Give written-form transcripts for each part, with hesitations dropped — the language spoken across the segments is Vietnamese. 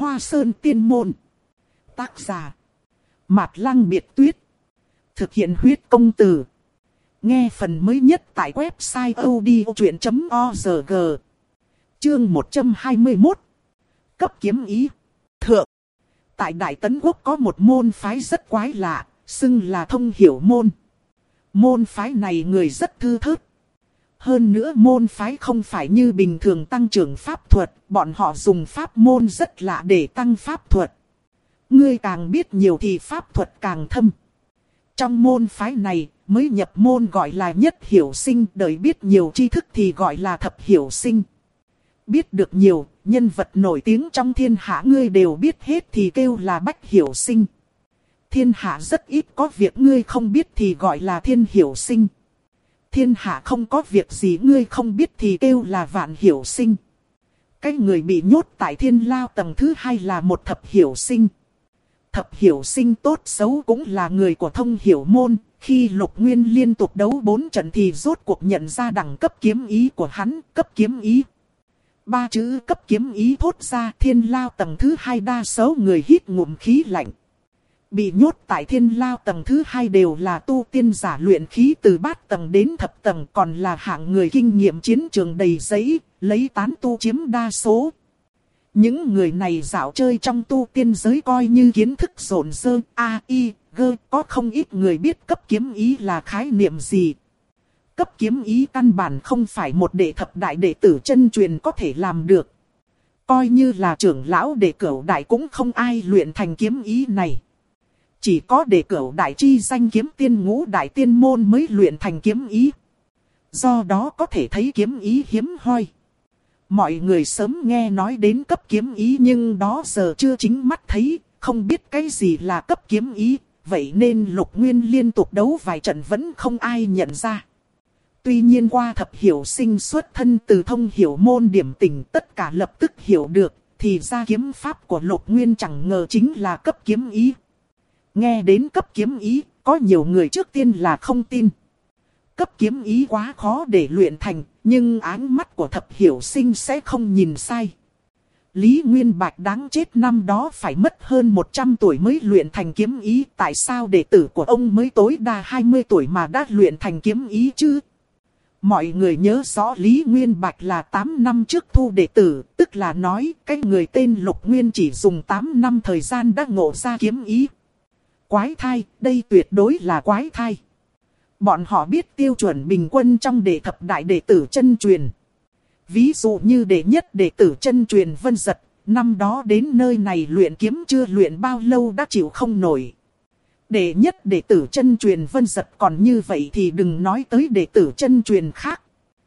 Hoa Sơn Tiên Môn. Tác giả Mạt Lăng Biệt Tuyết. Thực hiện huyết công từ. Nghe phần mới nhất tại website odchuyện.org. Chương 121. Cấp kiếm ý. Thượng. Tại Đại Tấn Quốc có một môn phái rất quái lạ, xưng là Thông Hiểu Môn. Môn phái này người rất thư thớt. Hơn nữa môn phái không phải như bình thường tăng trưởng pháp thuật, bọn họ dùng pháp môn rất lạ để tăng pháp thuật. Ngươi càng biết nhiều thì pháp thuật càng thâm. Trong môn phái này, mới nhập môn gọi là nhất hiểu sinh, đợi biết nhiều tri thức thì gọi là thập hiểu sinh. Biết được nhiều, nhân vật nổi tiếng trong thiên hạ ngươi đều biết hết thì kêu là bách hiểu sinh. Thiên hạ rất ít có việc ngươi không biết thì gọi là thiên hiểu sinh. Thiên hạ không có việc gì ngươi không biết thì kêu là vạn hiểu sinh. Cái người bị nhốt tại thiên lao tầng thứ 2 là một thập hiểu sinh. Thập hiểu sinh tốt xấu cũng là người của Thông Hiểu Môn. Khi Lục Nguyên liên tục đấu 4 trận thì rốt cuộc nhận ra đẳng cấp kiếm ý của hắn, cấp kiếm ý. 3 chữ cấp kiếm ý thốt ra, thiên lao tầng thứ 2 đa số người hít ngụm khí lạnh. Bị nhốt tại thiên lao tầng thứ 2 đều là tu tiên giả luyện khí từ bát tầng đến thập tầng, còn là hạng người kinh nghiệm chiến trường đầy giấy, lấy tán tu chiếm đa số. Những người này dạo chơi trong tu tiên giới coi như kiến thức rộn rơ, có không ít người biết cấp kiếm ý là khái niệm gì. Cấp kiếm ý căn bản không phải một đệ thập đại đệ tử chân truyền có thể làm được. Coi như là trưởng lão đệ cửu đại cũng không ai luyện thành kiếm ý này. Chỉ có đệ cửu đại chi danh kiếm tiên ngũ đại tiên môn mới luyện thành kiếm ý. Do đó có thể thấy kiếm ý hiếm hoi. Mọi người sớm nghe nói đến cấp kiếm ý nhưng đó giờ chưa chính mắt thấy, không biết cái gì là cấp kiếm ý. Vậy nên Lục Nguyên liên tục đấu vài trận vẫn không ai nhận ra. Tuy nhiên qua thập hiểu sinh xuất thân từ Thông Hiểu Môn điểm tình tất cả lập tức hiểu được, thì ra kiếm pháp của Lục Nguyên chẳng ngờ chính là cấp kiếm ý. Nghe đến cấp kiếm ý, có nhiều người trước tiên là không tin. Cấp kiếm ý quá khó để luyện thành, nhưng ánh mắt của thập hiểu sinh sẽ không nhìn sai. Lý Nguyên Bạch đáng chết năm đó phải mất hơn 100 tuổi mới luyện thành kiếm ý. Tại sao đệ tử của ông mới tối đa 20 tuổi mà đã luyện thành kiếm ý chứ? Mọi người nhớ rõ Lý Nguyên Bạch là 8 năm trước thu đệ tử, tức là nói cái người tên Lục Nguyên chỉ dùng 8 năm thời gian đã ngộ ra kiếm ý. Quái thai, đây tuyệt đối là quái thai. Bọn họ biết tiêu chuẩn bình quân trong đệ thập đại đệ tử chân truyền. Ví dụ như đệ nhất đệ tử chân truyền Vân Giật, năm đó đến nơi này luyện kiếm chưa luyện bao lâu đã chịu không nổi. Đệ nhất đệ tử chân truyền Vân Giật còn như vậy thì đừng nói tới đệ tử chân truyền khác.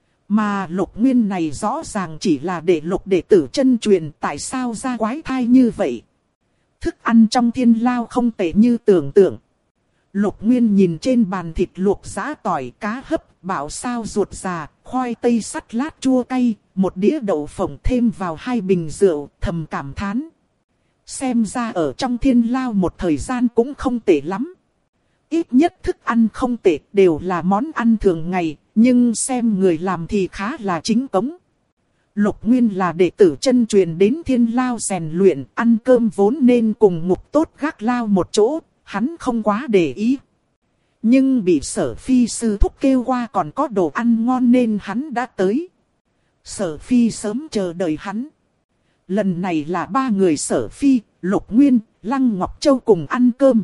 Mà Lục Nguyên này rõ ràng chỉ là đệ tử chân truyền, tại sao ra quái thai như vậy? Thức ăn trong thiên lao không tệ như tưởng tượng. Lục Nguyên nhìn trên bàn thịt luộc giã tỏi, cá hấp, bảo sao ruột già, khoai tây sắt lát chua cay, một đĩa đậu phộng thêm vào 2 bình rượu, thầm cảm thán. Xem ra ở trong thiên lao một thời gian cũng không tệ lắm. Ít nhất thức ăn không tệ, đều là món ăn thường ngày, nhưng xem người làm thì khá là chính cống. Lục Nguyên là đệ tử chân truyền đến thiên lao rèn luyện, ăn cơm vốn nên cùng ngục tốt gác lao một chỗ, hắn không quá để ý. Nhưng bị Sở Phi sư thúc kêu qua còn có đồ ăn ngon nên hắn đã tới. Sở Phi sớm chờ đợi hắn. Lần này là 3 người Sở Phi, Lục Nguyên, Lăng Ngọc Châu cùng ăn cơm.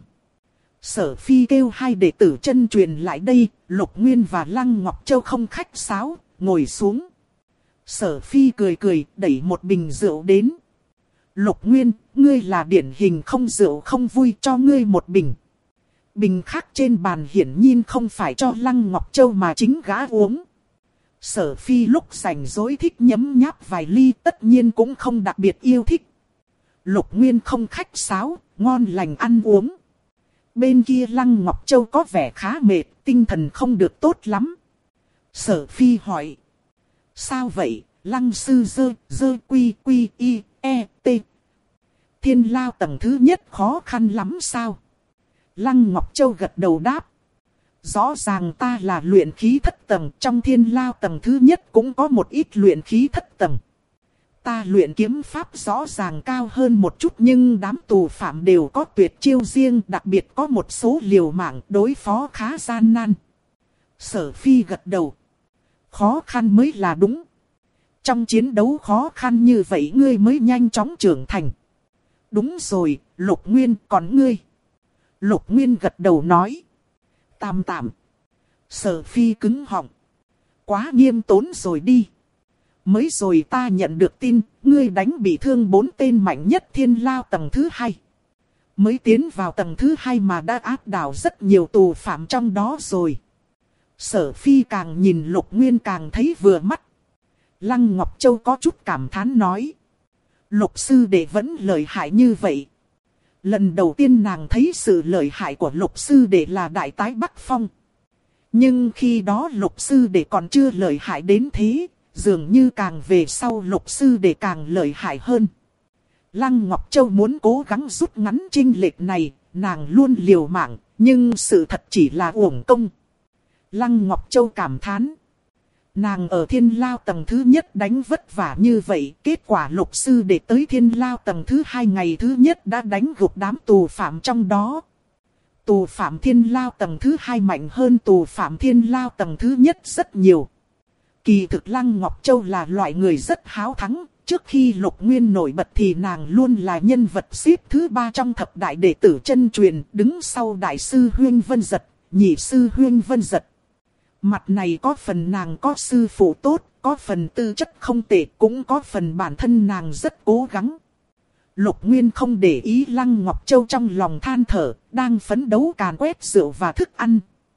Sở Phi kêu 2 đệ tử chân truyền lại đây, Lục Nguyên và Lăng Ngọc Châu không khách sáo, ngồi xuống. Sở Phi cười cười, đẩy một bình rượu đến. Lục Nguyên, ngươi là điển hình không rượu không vui, cho ngươi một bình. Bình khác trên bàn hiển nhiên không phải cho Lăng Ngọc Châu mà chính gã uống. Sở Phi lúc rảnh rỗi thích nhấm nháp vài ly, tất nhiên cũng không đặc biệt yêu thích. Lục Nguyên không khách sáo, ngon lành ăn uống. Bên kia Lăng Ngọc Châu có vẻ khá mệt, tinh thần không được tốt lắm. Sở Phi hỏi. Sao vậy, Lăng sư dơ quy y e t. Thiên lao tầng thứ nhất khó khăn lắm sao? Lăng Ngọc Châu gật đầu đáp. Rõ ràng ta là luyện khí thất tầng, trong thiên lao tầng thứ nhất cũng có một ít luyện khí thất tầng. Ta luyện kiếm pháp rõ ràng cao hơn một chút nhưng đám tù phạm đều có tuyệt chiêu riêng, đặc biệt có một số liều mạng đối phó khá gian nan. Sở Phi gật đầu. Khó khăn mới là đúng. Trong chiến đấu khó khăn như vậy ngươi mới nhanh chóng trưởng thành. Đúng rồi, Lục Nguyên, còn ngươi? Lục Nguyên gật đầu nói. Tạm tạm. Sở Phi cứng họng. Quá nghiêm tốn rồi đi. Mới rồi ta nhận được tin, ngươi đánh bị thương 4 tên mạnh nhất Thiên Lao tầng thứ 2. Mới tiến vào tầng thứ 2 mà đã áp đảo rất nhiều tù phạm trong đó rồi. Sở Phi càng nhìn Lục Nguyên càng thấy vừa mắt. Lăng Ngọc Châu có chút cảm thán nói. Lục sư đệ vẫn lợi hại như vậy. Lần đầu tiên nàng thấy sự lợi hại của lục sư đệ là Đại Tái Bắc Phong. Nhưng khi đó lục sư đệ còn chưa lợi hại đến thế, dường như càng về sau lục sư đệ càng lợi hại hơn. Lăng Ngọc Châu muốn cố gắng rút ngắn chênh lệch này, nàng luôn liều mạng, nhưng sự thật chỉ là uổng công. Lăng Ngọc Châu cảm thán. Nàng ở Thiên Lao tầng thứ nhất đánh vất vả như vậy, kết quả lục sư đệ tới Thiên Lao tầng thứ 2 ngày thứ nhất đã đánh gục đám tù phạm trong đó. Tù phạm Thiên Lao tầng thứ 2 mạnh hơn tù phạm Thiên Lao tầng thứ nhất rất nhiều. Kỳ thực Lăng Ngọc Châu là loại người rất háo thắng, trước khi Lục Nguyên nổi bật thì nàng luôn là nhân vật xếp thứ 3 trong thập đại đệ tử chân truyền, đứng sau đại sư Huyên Vân Dật, nhị sư Huyên Vân Dật. Mặt này có phần nàng có sư phụ tốt, có phần tư chất không tệ, cũng có phần bản thân nàng rất cố gắng. Lục Nguyên không để ý Lăng Ngọc Châu trong lòng than thở, đang phấn đấu càn quét rượu và thức ăn.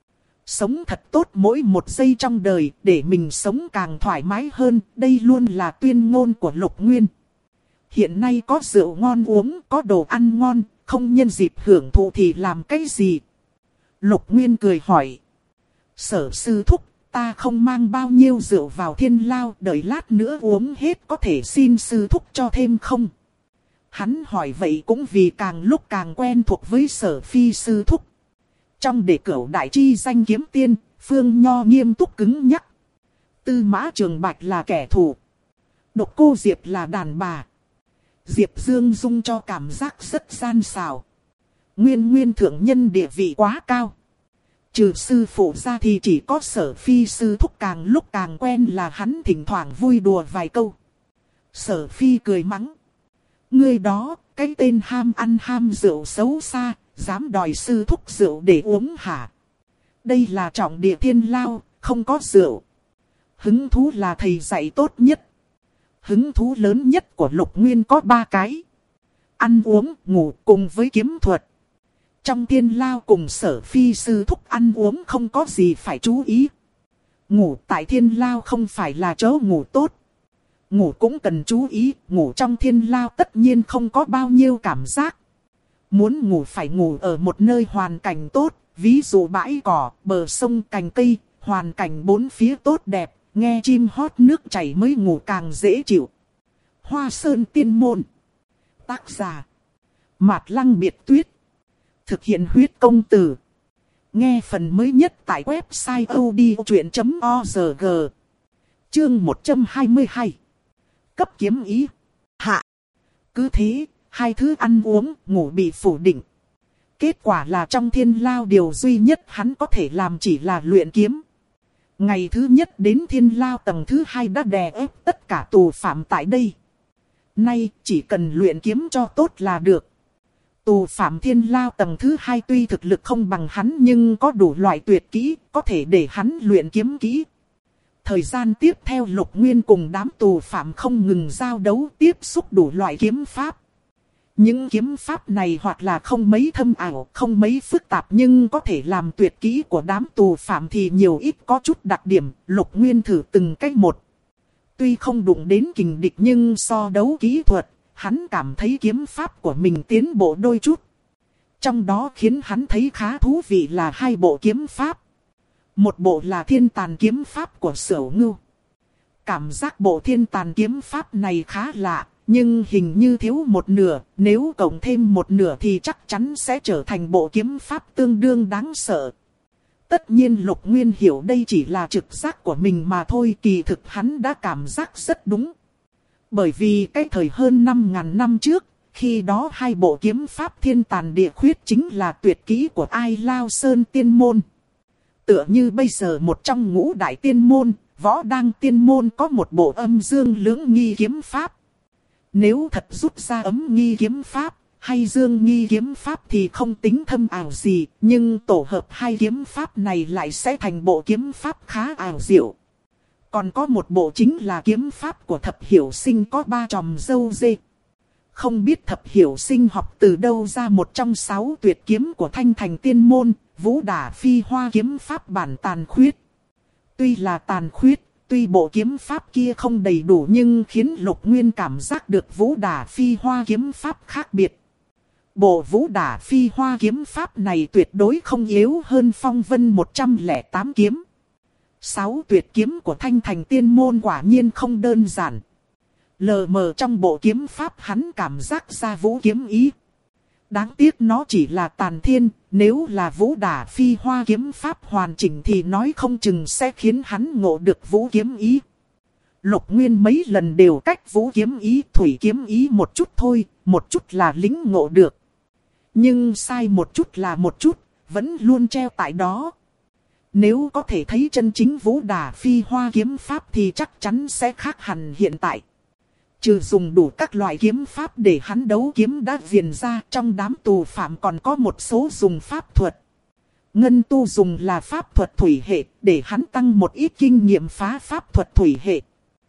Sống thật tốt mỗi một giây trong đời, để mình sống càng thoải mái hơn, đây luôn là tuyên ngôn của Lục Nguyên. Hiện nay có rượu ngon uống, có đồ ăn ngon, không nhân dịp hưởng thụ thì làm cái gì? Lục Nguyên cười hỏi. Sở sư thúc, ta không mang bao nhiêu rượu vào Thiên Lao, đợi lát nữa uống hết có thể xin sư thúc cho thêm không? Hắn hỏi vậy cũng vì càng lúc càng quen thuộc với Sở Phi sư thúc. Trong đệ cửu đại chi danh kiếm tiên, Phương Nho nghiêm túc cứng nhắc. Tư Mã Trường Bạch là kẻ thù. Độc Cô Diệp là đàn bà. Diệp Dương Dung cho cảm giác rất gian xảo. Nguyên thượng nhân địa vị quá cao. Trừ sư phụ ra thì chỉ có Sở Phi sư thúc càng lúc càng quen là hắn thỉnh thoảng vui đùa vài câu. Sở Phi cười mắng. Ngươi đó, cái tên ham ăn ham rượu xấu xa, dám đòi sư thúc rượu để uống hả? Đây là trọng địa Thiên Lao, không có rượu. Hứng thú là thầy dạy tốt nhất. Hứng thú lớn nhất của Lục Nguyên có 3 cái. Ăn uống, ngủ cùng với kiếm thuật. Trong Thiên Lao cùng Sở Phi sư thúc ăn uống không có gì phải chú ý. Ngủ tại Thiên Lao không phải là chỗ ngủ tốt. Ngủ cũng cần chú ý, ngủ trong Thiên Lao tất nhiên không có bao nhiêu cảm giác. Muốn ngủ phải ngủ ở một nơi hoàn cảnh tốt, ví dụ bãi cỏ, bờ sông, cành cây, hoàn cảnh bốn phía tốt đẹp, nghe chim hót nước chảy mới ngủ càng dễ chịu. Hoa Sơn Tiên Môn. Tác giả Mạt Lăng Biệt Tuyết. Thực hiện huyết công từ. Nghe phần mới nhất tại website odchuyện.org. Chương 122. Cấp kiếm ý. Hạ. Cứ thế, hai thứ ăn uống, ngủ bị phủ định. Kết quả là trong Thiên Lao điều duy nhất hắn có thể làm chỉ là luyện kiếm. Ngày thứ nhất đến Thiên Lao tầng thứ 2 đã đè ép tất cả tù phạm tại đây. Nay chỉ cần luyện kiếm cho tốt là được. Tù phạm Thiên Lao tầng thứ 2 tuy thực lực không bằng hắn nhưng có đủ loại tuyệt kỹ, có thể để hắn luyện kiếm kỹ. Thời gian tiếp theo Lục Nguyên cùng đám tù phạm không ngừng giao đấu tiếp xúc đủ loại kiếm pháp. Những kiếm pháp này hoặc là không mấy thâm ảo, không mấy phức tạp nhưng có thể làm tuyệt kỹ của đám tù phạm thì nhiều ít có chút đặc điểm, Lục Nguyên thử từng cách một. Tuy không đụng đến kình địch nhưng so đấu kỹ thuật, hắn cảm thấy kiếm pháp của mình tiến bộ đôi chút. Trong đó khiến hắn thấy khá thú vị là 2 bộ kiếm pháp. Một bộ là Thiên Tàn kiếm pháp của Sửu Ngưu. Cảm giác bộ Thiên Tàn kiếm pháp này khá lạ, nhưng hình như thiếu một nửa, nếu cộng thêm một nửa thì chắc chắn sẽ trở thành bộ kiếm pháp tương đương đáng sợ. Tất nhiên Lục Nguyên hiểu đây chỉ là trực giác của mình mà thôi, kỳ thực hắn đã cảm giác rất đúng. Bởi vì cái thời hơn 5.000 năm trước, khi đó hai bộ kiếm pháp thiên tàn địa khuyết chính là tuyệt kỹ của Ai Lao Sơn tiên môn. Tựa như bây giờ một trong ngũ đại tiên môn, Võ Đăng tiên môn có một bộ âm dương lưỡng nghi kiếm pháp. Nếu thật rút ra ấm nghi kiếm pháp, hay dương nghi kiếm pháp thì không tính thâm ảo gì, nhưng tổ hợp hai kiếm pháp này lại sẽ thành bộ kiếm pháp khá ảo diệu. Còn có một bộ chính là kiếm pháp của Thập Hiểu Sinh có 3 chòm râu dê. Không biết Thập Hiểu Sinh học từ đâu ra một trong 6 tuyệt kiếm của Thanh Thành tiên môn, Vũ Đả Phi Hoa kiếm pháp bản tàn khuyết. Tuy là tàn khuyết, tuy bộ kiếm pháp kia không đầy đủ nhưng khiến Lục Nguyên cảm giác được Vũ Đả Phi Hoa kiếm pháp khác biệt. Bộ Vũ Đả Phi Hoa kiếm pháp này tuyệt đối không yếu hơn Phong Vân 108 kiếm. 6 tuyệt kiếm của Thanh Thành tiên môn quả nhiên không đơn giản. Lờ mờ trong bộ kiếm pháp hắn cảm giác ra vũ kiếm ý. Đáng tiếc nó chỉ là tàn thiên, nếu là Vũ Đả Phi Hoa kiếm pháp hoàn chỉnh thì nói không chừng sẽ khiến hắn ngộ được vũ kiếm ý. Lục Nguyên mấy lần đều cách vũ kiếm ý, thủy kiếm ý một chút thôi, một chút là lĩnh ngộ được. Nhưng sai một chút là một chút, vẫn luôn treo tại đó. Nếu có thể thấy chân chính Vũ Đả Phi Hoa kiếm pháp thì chắc chắn sẽ khác hẳn hiện tại. Trừ dùng đủ các loại kiếm pháp để hắn đấu kiếm đã viền ra, trong đám tù phạm còn có một số dùng pháp thuật. Ngân Tu dùng là pháp thuật thủy hệ, để hắn tăng một ít kinh nghiệm phá pháp thuật thủy hệ.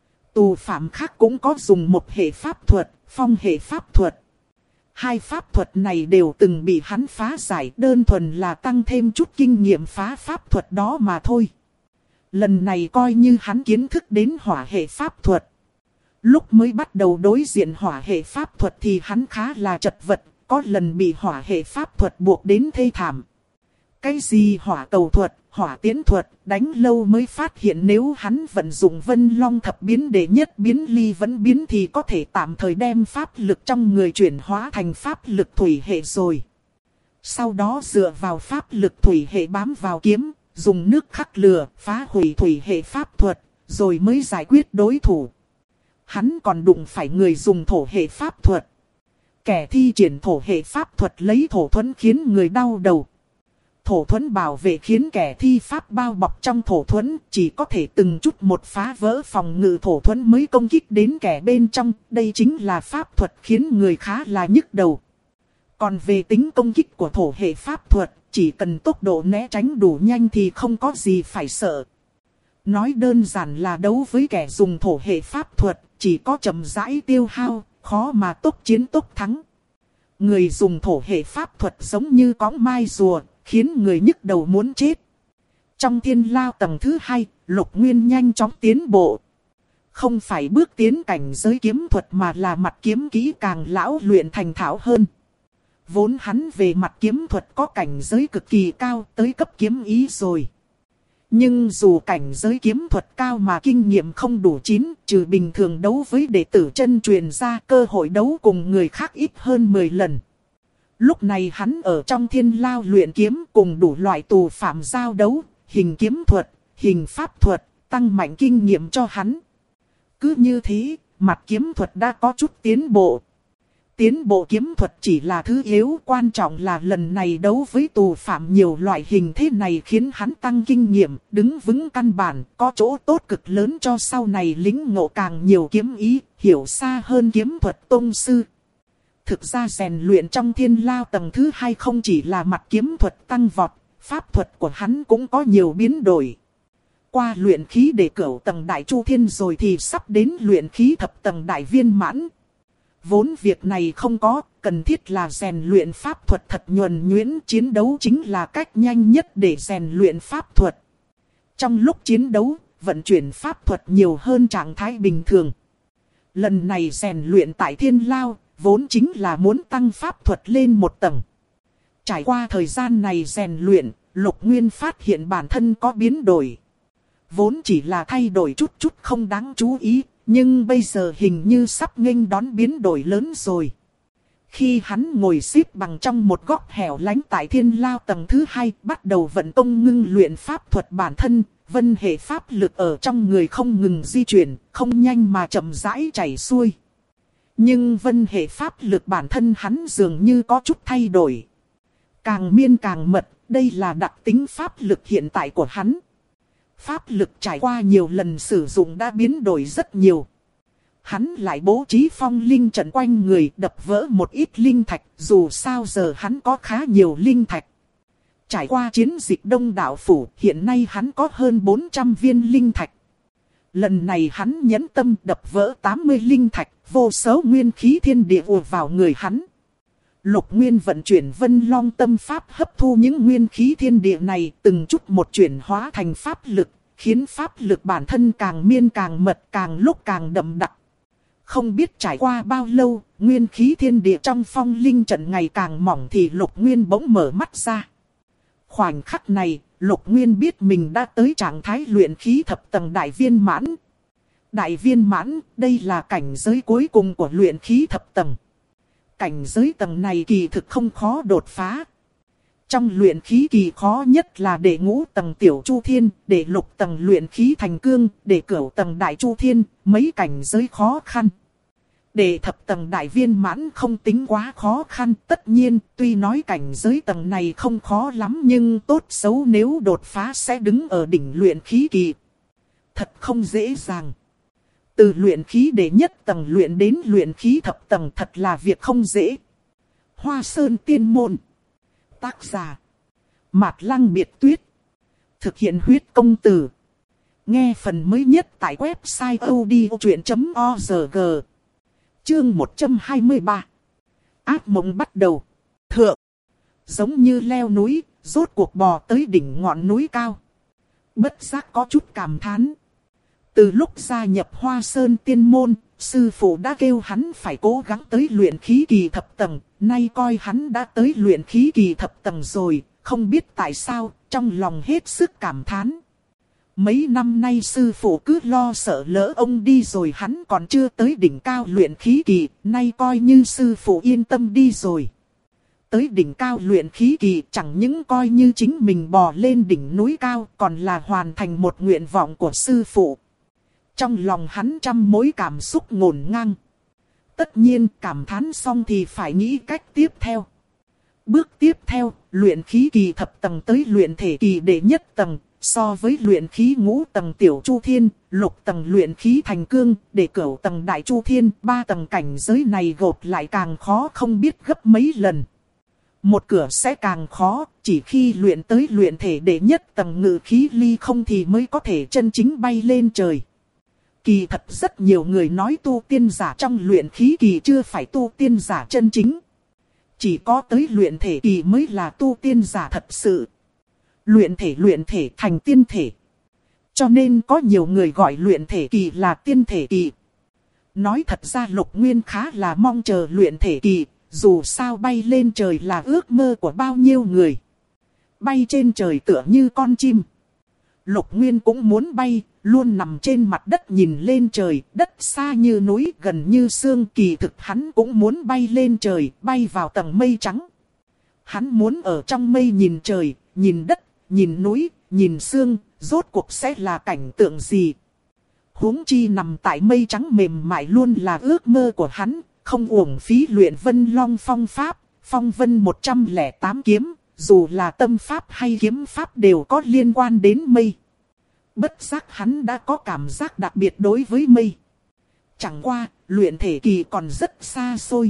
Tù phạm khác cũng có dùng một hệ pháp thuật, phong hệ pháp thuật. Hai pháp thuật này đều từng bị hắn phá giải, đơn thuần là tăng thêm chút kinh nghiệm phá pháp thuật đó mà thôi. Lần này coi như hắn kiến thức đến hỏa hệ pháp thuật. Lúc mới bắt đầu đối diện hỏa hệ pháp thuật thì hắn khá là chật vật, có lần bị hỏa hệ pháp thuật buộc đến thê thảm. Cái gì hỏa cầu thuật, hỏa tiến thuật, đánh lâu mới phát hiện nếu hắn vận dụng Vân Long thập biến để nhất biến ly vẫn biến thì có thể tạm thời đem pháp lực trong người chuyển hóa thành pháp lực thủy hệ rồi. Sau đó dựa vào pháp lực thủy hệ bám vào kiếm, dùng nước khắc lửa, phá hủy thủy hệ pháp thuật, rồi mới giải quyết đối thủ. Hắn còn đụng phải người dùng thổ hệ pháp thuật. Kẻ thi triển thổ hệ pháp thuật lấy thổ thuẫn khiến người đau đầu. Thổ thuẫn bảo vệ khiến kẻ thi pháp bao bọc trong thổ thuẫn, chỉ có thể từng chút một phá vỡ phòng ngự thổ thuẫn mới công kích đến kẻ bên trong. Đây chính là pháp thuật khiến người khá là nhức đầu. Còn về tính công kích của thổ hệ pháp thuật, chỉ cần tốc độ né tránh đủ nhanh thì không có gì phải sợ. Nói đơn giản là đấu với kẻ dùng thổ hệ pháp thuật, chỉ có chậm rãi tiêu hao, khó mà tốc chiến tốc thắng. Người dùng thổ hệ pháp thuật giống như cõng mai rùa, khiến người nhức đầu muốn chết. Trong thiên lao tầng thứ 2, Lục Nguyên nhanh chóng tiến bộ. Không phải bước tiến cảnh giới kiếm thuật mà là mặt kiếm kỹ càng lão luyện thành thạo hơn. Vốn hắn về mặt kiếm thuật có cảnh giới cực kỳ cao tới cấp kiếm ý rồi. Nhưng dù cảnh giới kiếm thuật cao mà kinh nghiệm không đủ chín, trừ bình thường đấu với đệ tử chân truyền ra, cơ hội đấu cùng người khác ít hơn 10 lần. Lúc này hắn ở trong thiên lao luyện kiếm cùng đủ loại tù phạm giao đấu, hình kiếm thuật, hình pháp thuật, tăng mạnh kinh nghiệm cho hắn. Cứ như thế, mặt kiếm thuật đã có chút tiến bộ. Tiến bộ kiếm thuật chỉ là thứ yếu, quan trọng là lần này đấu với tù phạm nhiều loại hình thế này khiến hắn tăng kinh nghiệm, đứng vững căn bản, có chỗ tốt cực lớn cho sau này lĩnh ngộ càng nhiều kiếm ý, hiểu xa hơn kiếm thuật tông sư. Thực ra rèn luyện trong thiên lao tầng thứ 2 không chỉ là mặt kiếm thuật tăng vọt, pháp thuật của hắn cũng có nhiều biến đổi. Qua luyện khí để cửu tầng đại chu thiên rồi thì sắp đến luyện khí thập tầng đại viên mãn. Vốn việc này không có, cần thiết là rèn luyện pháp thuật thật nhuần nhuyễn, chiến đấu chính là cách nhanh nhất để rèn luyện pháp thuật. Trong lúc chiến đấu, vận chuyển pháp thuật nhiều hơn trạng thái bình thường. Lần này rèn luyện tại thiên lao, vốn chính là muốn tăng pháp thuật lên một tầng. Trải qua thời gian này rèn luyện, Lục Nguyên phát hiện bản thân có biến đổi. Vốn chỉ là thay đổi chút chút không đáng chú ý, nhưng bây giờ hình như sắp nghênh đón biến đổi lớn rồi. Khi hắn ngồi xếp bằng trong một góc hẻo lánh tại thiên lao tầng thứ 2, bắt đầu vận công ngưng luyện pháp thuật bản thân, vân hệ pháp lực ở trong người không ngừng di chuyển, không nhanh mà chậm rãi chảy xuôi. Nhưng vân hệ pháp lực bản thân hắn dường như có chút thay đổi. Càng miên càng mật, đây là đặc tính pháp lực hiện tại của hắn. Pháp lực trải qua nhiều lần sử dụng đã biến đổi rất nhiều. Hắn lại bố trí phong linh trận quanh người, đập vỡ một ít linh thạch, dù sao giờ hắn có khá nhiều linh thạch. Trải qua chiến dịch Đông Đạo Phủ, hiện nay hắn có hơn 400 viên linh thạch. Lần này hắn nhẫn tâm đập vỡ 80 linh thạch, vô số nguyên khí thiên địa ùa vào người hắn. Lục Nguyên vận chuyển Vân Long tâm pháp hấp thu những nguyên khí thiên địa này, từng chút một chuyển hóa thành pháp lực, khiến pháp lực bản thân càng miên càng mật, càng lúc càng đậm đặc. Không biết trải qua bao lâu, nguyên khí thiên địa trong phong linh trận ngày càng mỏng thì Lục Nguyên bỗng mở mắt ra. Khoảnh khắc này, Lục Nguyên biết mình đã tới trạng thái luyện khí thập tầng đại viên mãn. Đại viên mãn, đây là cảnh giới cuối cùng của luyện khí thập tầng. Cảnh giới tầng này kỳ thực không khó đột phá. Trong luyện khí kỳ khó nhất là để ngũ tầng tiểu chu thiên, để lục tầng luyện khí thành cương, để cửu tầng đại chu thiên, mấy cảnh giới khó khăn. Để thập tầng đại viên mãn không tính quá khó khăn, tất nhiên tuy nói cảnh giới tầng này không khó lắm nhưng tốt xấu nếu đột phá sẽ đứng ở đỉnh luyện khí kỳ. Thật không dễ dàng. Từ luyện khí đệ nhất tầng luyện đến luyện khí thập tầng thật là việc không dễ. Hoa Sơn Tiên Môn. Tác giả Mạt Lăng Biệt Tuyết. Thực hiện huyết công từ. Nghe phần mới nhất tại website odchuyện.org. Chương 123. Ác mộng bắt đầu. Thượng. Giống như leo núi, rốt cuộc bò tới đỉnh ngọn núi cao. Bất giác có chút cảm thán. Từ lúc gia nhập Hoa Sơn Tiên Môn, sư phụ đã kêu hắn phải cố gắng tới luyện khí kỳ thập tầng. Nay coi hắn đã tới luyện khí kỳ thập tầng rồi, không biết tại sao, trong lòng hết sức cảm thán. Mấy năm nay sư phụ cứ lo sợ lỡ ông đi rồi hắn còn chưa tới đỉnh cao luyện khí kỳ, nay coi như sư phụ yên tâm đi rồi. Tới đỉnh cao luyện khí kỳ chẳng những coi như chính mình bò lên đỉnh núi cao, còn là hoàn thành một nguyện vọng của sư phụ. Trong lòng hắn trăm mối cảm xúc ngổn ngang. Tất nhiên cảm thán xong thì phải nghĩ cách tiếp theo. Bước tiếp theo, luyện khí kỳ thập tầng tới luyện thể kỳ đệ nhất tầng. So với luyện khí ngũ tầng tiểu chu thiên, lục tầng luyện khí thành cương, để cửu tầng đại chu thiên, ba tầng cảnh giới này gộp lại càng khó không biết gấp mấy lần. Một cửa sẽ càng khó, chỉ khi luyện tới luyện thể đệ nhất tầng ngự khí ly không thì mới có thể chân chính bay lên trời. Kỳ thật rất nhiều người nói tu tiên giả trong luyện khí kỳ chưa phải tu tiên giả chân chính. Chỉ có tới luyện thể kỳ mới là tu tiên giả thật sự. Luyện thể thành tiên thể. Cho nên có nhiều người gọi luyện thể kỳ là tiên thể kỳ. Nói thật ra Lục Nguyên khá là mong chờ luyện thể kỳ, dù sao bay lên trời là ước mơ của bao nhiêu người. Bay trên trời tựa như con chim. Lục Nguyên cũng muốn bay, luôn nằm trên mặt đất nhìn lên trời, đất xa như núi gần như sương, kỳ thực hắn cũng muốn bay lên trời, bay vào tầng mây trắng. Hắn muốn ở trong mây nhìn trời, nhìn đất, nhìn núi, nhìn sương, rốt cuộc sẽ là cảnh tượng gì. Huống chi nằm tại mây trắng mềm mại luôn là ước mơ của hắn, không uổng phí luyện Vân Long phong pháp, phong vân 108 kiếm, dù là tâm pháp hay kiếm pháp đều có liên quan đến mây. Bất giác hắn đã có cảm giác đặc biệt đối với mây. Chẳng qua, luyện thể kỳ còn rất xa xôi.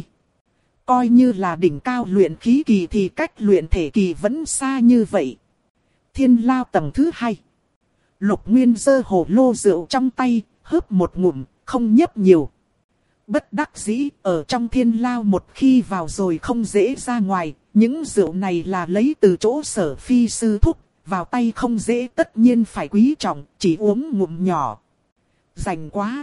Coi như là đỉnh cao luyện khí kỳ thì cách luyện thể kỳ vẫn xa như vậy. Thiên lao tầng thứ 2. Lục Nguyên giơ hồ lô rượu trong tay, hớp một ngụm, không nhấp nhiều. Bất đắc dĩ, ở trong thiên lao một khi vào rồi không dễ ra ngoài, những rượu này là lấy từ chỗ Sở Phi sư thúc, vào tay không dễ tất nhiên phải quý trọng, chỉ uống ngụm nhỏ. Rành quá.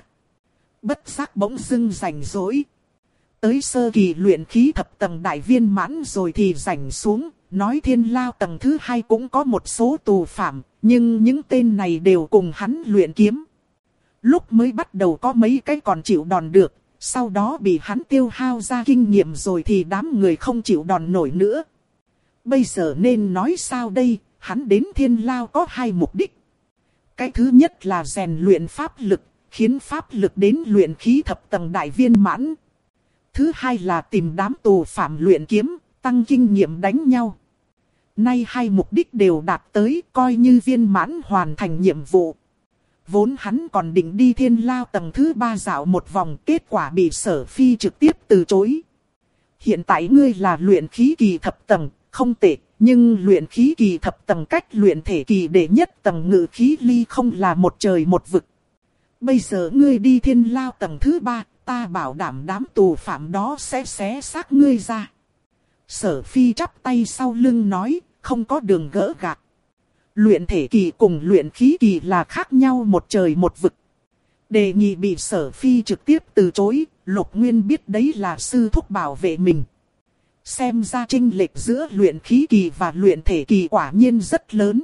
Bất giác bỗng dưng rành rỗi. Tới sơ kỳ luyện khí thập tầng đại viên mãn rồi thì rành xuống. Nói thiên lao tầng thứ 2 cũng có một số tù phạm, nhưng những tên này đều cùng hắn luyện kiếm. Lúc mới bắt đầu có mấy cái còn chịu đòn được, sau đó bị hắn tiêu hao ra kinh nghiệm rồi thì đám người không chịu đòn nổi nữa. Bây giờ nên nói sao đây, hắn đến thiên lao có hai mục đích. Cái thứ nhất là rèn luyện pháp lực, khiến pháp lực đến luyện khí thập tầng đại viên mãn. Thứ hai là tìm đám tù phạm luyện kiếm, tăng kinh nghiệm đánh nhau. Nay hai mục đích đều đạt tới, coi như viên mãn hoàn thành nhiệm vụ. Vốn hắn còn định đi thiên lao tầng thứ 3 dạo một vòng, kết quả bị Sở Phi trực tiếp từ chối. Hiện tại ngươi là luyện khí kỳ thập tầng, không tệ, nhưng luyện khí kỳ thập tầng cách luyện thể kỳ đệ nhất tầng ngự khí ly không là một trời một vực. Bây giờ ngươi đi thiên lao tầng thứ 3, ta bảo đảm đám tù phạm đó sẽ xé xác ngươi ra. Sở Phi chắp tay sau lưng nói, không có đường gỡ gạc. Luyện thể kỳ cùng luyện khí kỳ là khác nhau một trời một vực. Đề nghị bị Sở Phi trực tiếp từ chối, Lục Nguyên biết đấy là sư thúc bảo vệ mình. Xem ra chênh lệch giữa luyện khí kỳ và luyện thể kỳ quả nhiên rất lớn.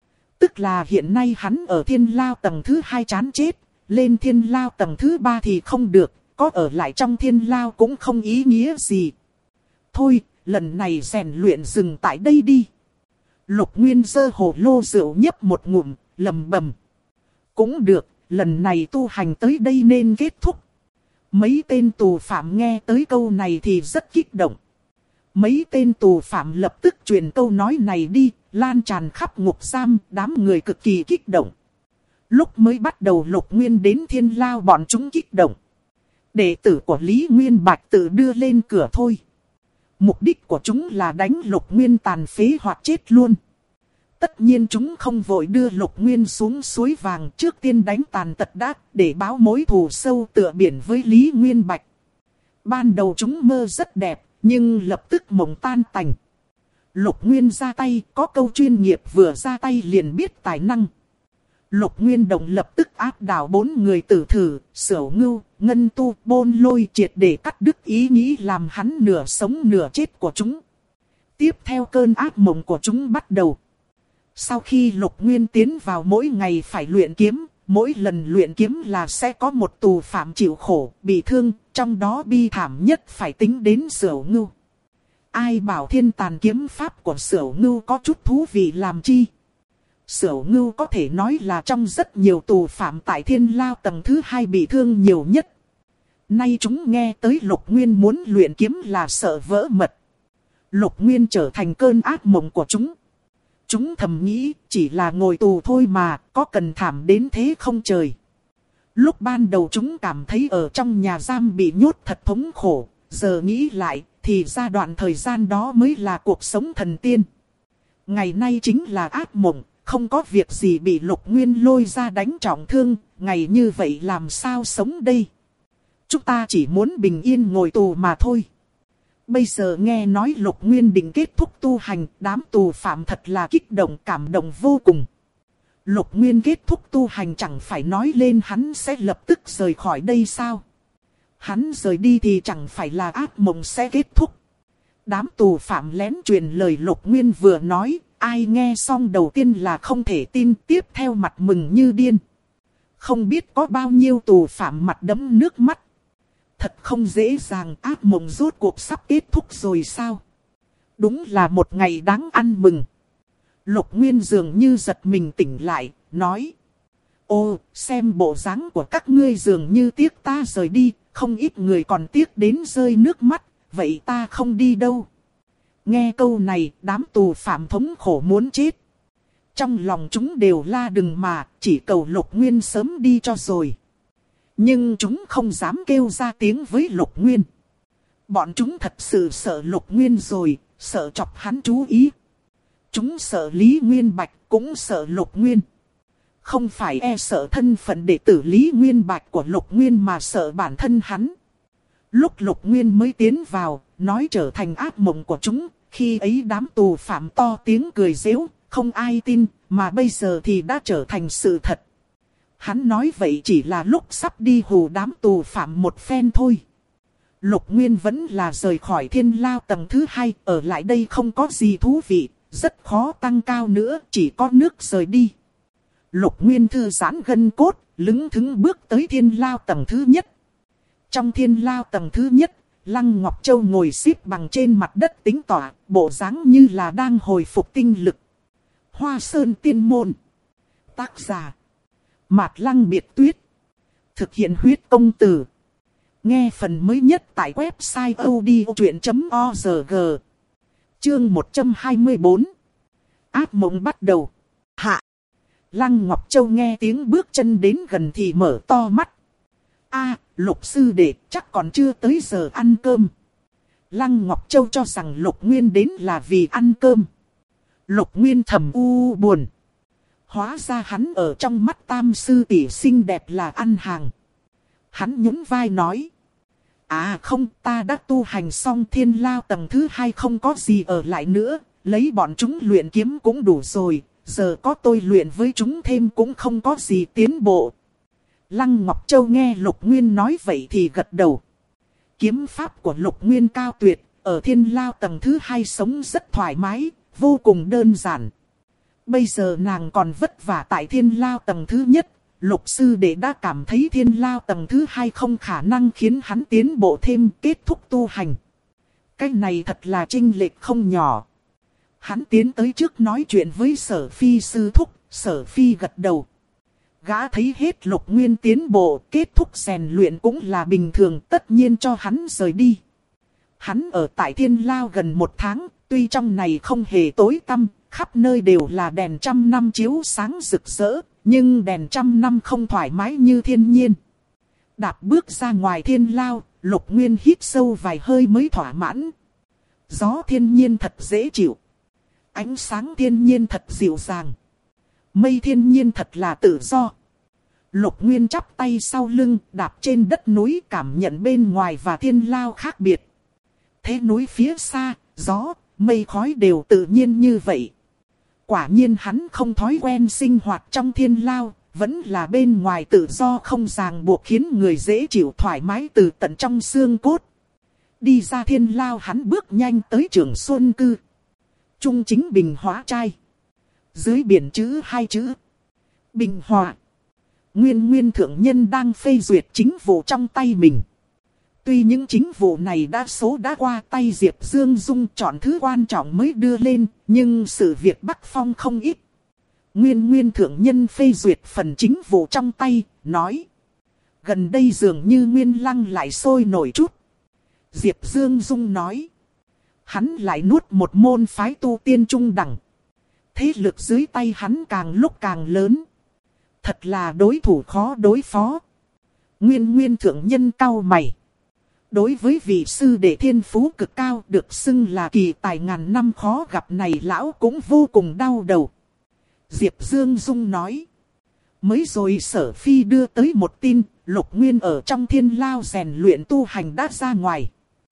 Tức là hiện nay hắn ở thiên lao tầng thứ 2 chán chết, lên thiên lao tầng thứ 3 thì không được, có ở lại trong thiên lao cũng không ý nghĩa gì. Thôi, lần này rèn luyện dừng tại đây đi. Lục Nguyên giơ hồ lô rượu nhấp một ngụm, lầm bầm. Cũng được, lần này tu hành tới đây nên kết thúc. Mấy tên tù phạm nghe tới câu này thì rất kích động. Mấy tên tù phạm lập tức truyền câu nói này đi, lan tràn khắp ngục giam, đám người cực kỳ kích động. Lúc mới bắt đầu Lục Nguyên đến thiên lao bọn chúng kích động. Đệ tử của Lý Nguyên Bạch tự đưa lên cửa thôi. Mục đích của chúng là đánh Lục Nguyên tàn phế hoặc chết luôn. Tất nhiên chúng không vội đưa Lục Nguyên xuống suối vàng, trước tiên đánh tàn tật đã, để báo mối thù sâu tựa biển với Lý Nguyên Bạch. Ban đầu chúng mơ rất đẹp, nhưng lập tức mộng tan tành. Lục Nguyên ra tay, có câu chuyên nghiệp vừa ra tay liền biết tài năng. Lục Nguyên Động lập tức áp đảo 4 người tử thử, Sửu Ngưu, Ngân Tu, Bôn Lôi triệt để cắt đứt ý nghĩ làm hắn nửa sống nửa chết của chúng. Tiếp theo cơn ác mộng của chúng bắt đầu. Sau khi Lục Nguyên tiến vào mỗi ngày phải luyện kiếm, mỗi lần luyện kiếm là sẽ có một tù phạm chịu khổ, bị thương, trong đó bi thảm nhất phải tính đến Sửu Ngưu. Ai bảo thiên tàn kiếm pháp của Sửu Ngưu có chút thú vị làm chi? Sửu Ngưu có thể nói là trong rất nhiều tù phạm tại thiên lao tầng thứ 2 bị thương nhiều nhất. Nay chúng nghe tới Lục Nguyên muốn luyện kiếm là sợ vỡ mật. Lục Nguyên trở thành cơn ác mộng của chúng. Chúng thầm nghĩ chỉ là ngồi tù thôi mà, có cần thảm đến thế không trời. Lúc ban đầu chúng cảm thấy ở trong nhà giam bị nhốt thật thống khổ, giờ nghĩ lại thì ra đoạn thời gian đó mới là cuộc sống thần tiên. Ngày nay chính là ác mộng, không có việc gì bị Lục Nguyên lôi ra đánh trọng thương, ngày như vậy làm sao sống đây. Chúng ta chỉ muốn bình yên ngồi tù mà thôi. Bây giờ nghe nói Lục Nguyên định kết thúc tu hành, đám tù phạm thật là kích động cảm động vô cùng. Lục Nguyên kết thúc tu hành chẳng phải nói lên hắn sẽ lập tức rời khỏi đây sao? Hắn rời đi thì chẳng phải là ác mộng sẽ kết thúc. Đám tù phạm lén truyền lời Lục Nguyên vừa nói, ai nghe xong đầu tiên là không thể tin, tiếp theo mặt mừng như điên. Không biết có bao nhiêu tù phạm mặt đẫm nước mắt. Thật không dễ dàng, ác mộng rốt cuộc sắp kết thúc rồi sao? Đúng là một ngày đáng ăn mừng. Lục Nguyên dường như giật mình tỉnh lại, nói. Ô, xem bộ dáng của các ngươi dường như tiếc ta rời đi, không ít người còn tiếc đến rơi nước mắt, vậy ta không đi đâu. Nghe câu này, đám tù phạm thống khổ muốn chết. Trong lòng chúng đều la đừng mà, chỉ cầu Lục Nguyên sớm đi cho rồi. Nhưng chúng không dám kêu ra tiếng với Lục Nguyên. Bọn chúng thật sự sợ Lục Nguyên rồi, sợ chọc hắn chú ý. Chúng sợ Lý Nguyên Bạch, cũng sợ Lục Nguyên. Không phải e sợ thân phận đệ tử Lý Nguyên Bạch của Lục Nguyên mà sợ bản thân hắn. Lúc Lục Nguyên mới tiến vào, nói trở thành ác mộng của chúng, khi ấy đám tù phạm to tiếng cười giễu, không ai tin, mà bây giờ thì đã trở thành sự thật. Hắn nói vậy chỉ là lúc sắp đi hù đám tù phạm một phen thôi. Lục Nguyên vẫn là rời khỏi thiên lao tầng thứ 2, ở lại đây không có gì thú vị, rất khó tăng cao nữa, chỉ có nước rời đi. Lục Nguyên thư giãn gân cốt, lững thững bước tới thiên lao tầng thứ nhất. Trong thiên lao tầng thứ nhất, Lăng Ngọc Châu ngồi xếp bằng trên mặt đất tính tỏa, bộ dáng như là đang hồi phục tinh lực. Hoa Sơn Tiên Môn. Tác giả. Mạt Lăng Biệt Tuyết. Thực hiện huyết công từ. Nghe phần mới nhất tại website odchuyện.org. Chương 124. Ác mộng bắt đầu. Hạ. Lăng Ngọc Châu nghe tiếng bước chân đến gần thì mở to mắt. Lục sư đệ chắc còn chưa tới giờ ăn cơm. Lăng Ngọc Châu cho rằng Lục Nguyên đến là vì ăn cơm. Lục Nguyên thầm buồn. Hóa ra hắn ở trong mắt tam sư tỷ xinh đẹp là ăn hàng. Hắn nhún vai nói. Không, ta đã tu hành xong Thiên Lao tầng thứ 2 không có gì ở lại nữa. Lấy bọn chúng luyện kiếm cũng đủ rồi. Giờ có tôi luyện với chúng thêm cũng không có gì tiến bộ. Lăng Ngọc Châu nghe Lục Nguyên nói vậy thì gật đầu. Kiếm pháp của Lục Nguyên cao tuyệt. Ở Thiên Lao tầng thứ 2 sống rất thoải mái, vô cùng đơn giản. Bây giờ nàng còn vất vả tại Thiên Lao tầng thứ nhất. Lục sư đệ đã cảm thấy Thiên Lao tầng thứ 2 không khả năng khiến hắn tiến bộ thêm, kết thúc tu hành. Cái này thật là chênh lệch không nhỏ. Hắn tiến tới trước nói chuyện với Sở Phi sư thúc. Sở Phi gật đầu. Gã thấy hết Lục Nguyên tiến bộ, kết thúc rèn luyện cũng là bình thường, tất nhiên cho hắn rời đi. Hắn ở tại Thiên Lao gần 1 tháng, tuy trong này không hề tối tăm, khắp nơi đều là đèn trăm năm chiếu sáng rực rỡ, nhưng đèn trăm năm không thoải mái như thiên nhiên. Đạp bước ra ngoài Thiên Lao, Lục Nguyên hít sâu vài hơi mới thỏa mãn. Gió thiên nhiên thật dễ chịu. Ánh sáng thiên nhiên thật dịu dàng. Mây thiên nhiên thật là tự do. Lục Nguyên chắp tay sau lưng, đạp trên đất núi, cảm nhận bên ngoài và Thiên Lao khác biệt. Thế núi phía xa, gió, mây khói đều tự nhiên như vậy. Quả nhiên hắn không thói quen sinh hoạt trong Thiên Lao, vẫn là bên ngoài tự do không ràng buộc khiến người dễ chịu thoải mái từ tận trong xương cốt. Đi ra Thiên Lao hắn bước nhanh tới Trường Xuân Cư. Trung chính Bình Hóa Trai. Dưới biển chữ 2 chữ Bình Hòa. Nguyên thượng nhân đang phê duyệt chính vụ trong tay mình. Tuy những chính vụ này đa số đã qua tay Diệp Dương Dung chọn thứ quan trọng mới đưa lên, nhưng sự việc Bắc Phong không ít. Nguyên thượng nhân phê duyệt phần chính vụ trong tay, nói. Gần đây dường như Nguyên Lăng lại sôi nổi chút. Diệp Dương Dung nói. Hắn lại nuốt một môn phái tu tiên trung đẳng. Thế lực dưới tay hắn càng lúc càng lớn. Thật là đối thủ khó đối phó. Nguyên thượng nhân cau mày. Đối với vị sư đệ thiên phú cực cao được xưng là kỳ tài ngàn năm khó gặp này, lão cũng vô cùng đau đầu. Diệp Dương Dung nói. Mới rồi Sở Phi đưa tới một tin, Lục Nguyên ở trong Thiên Lao rèn luyện tu hành đã ra ngoài.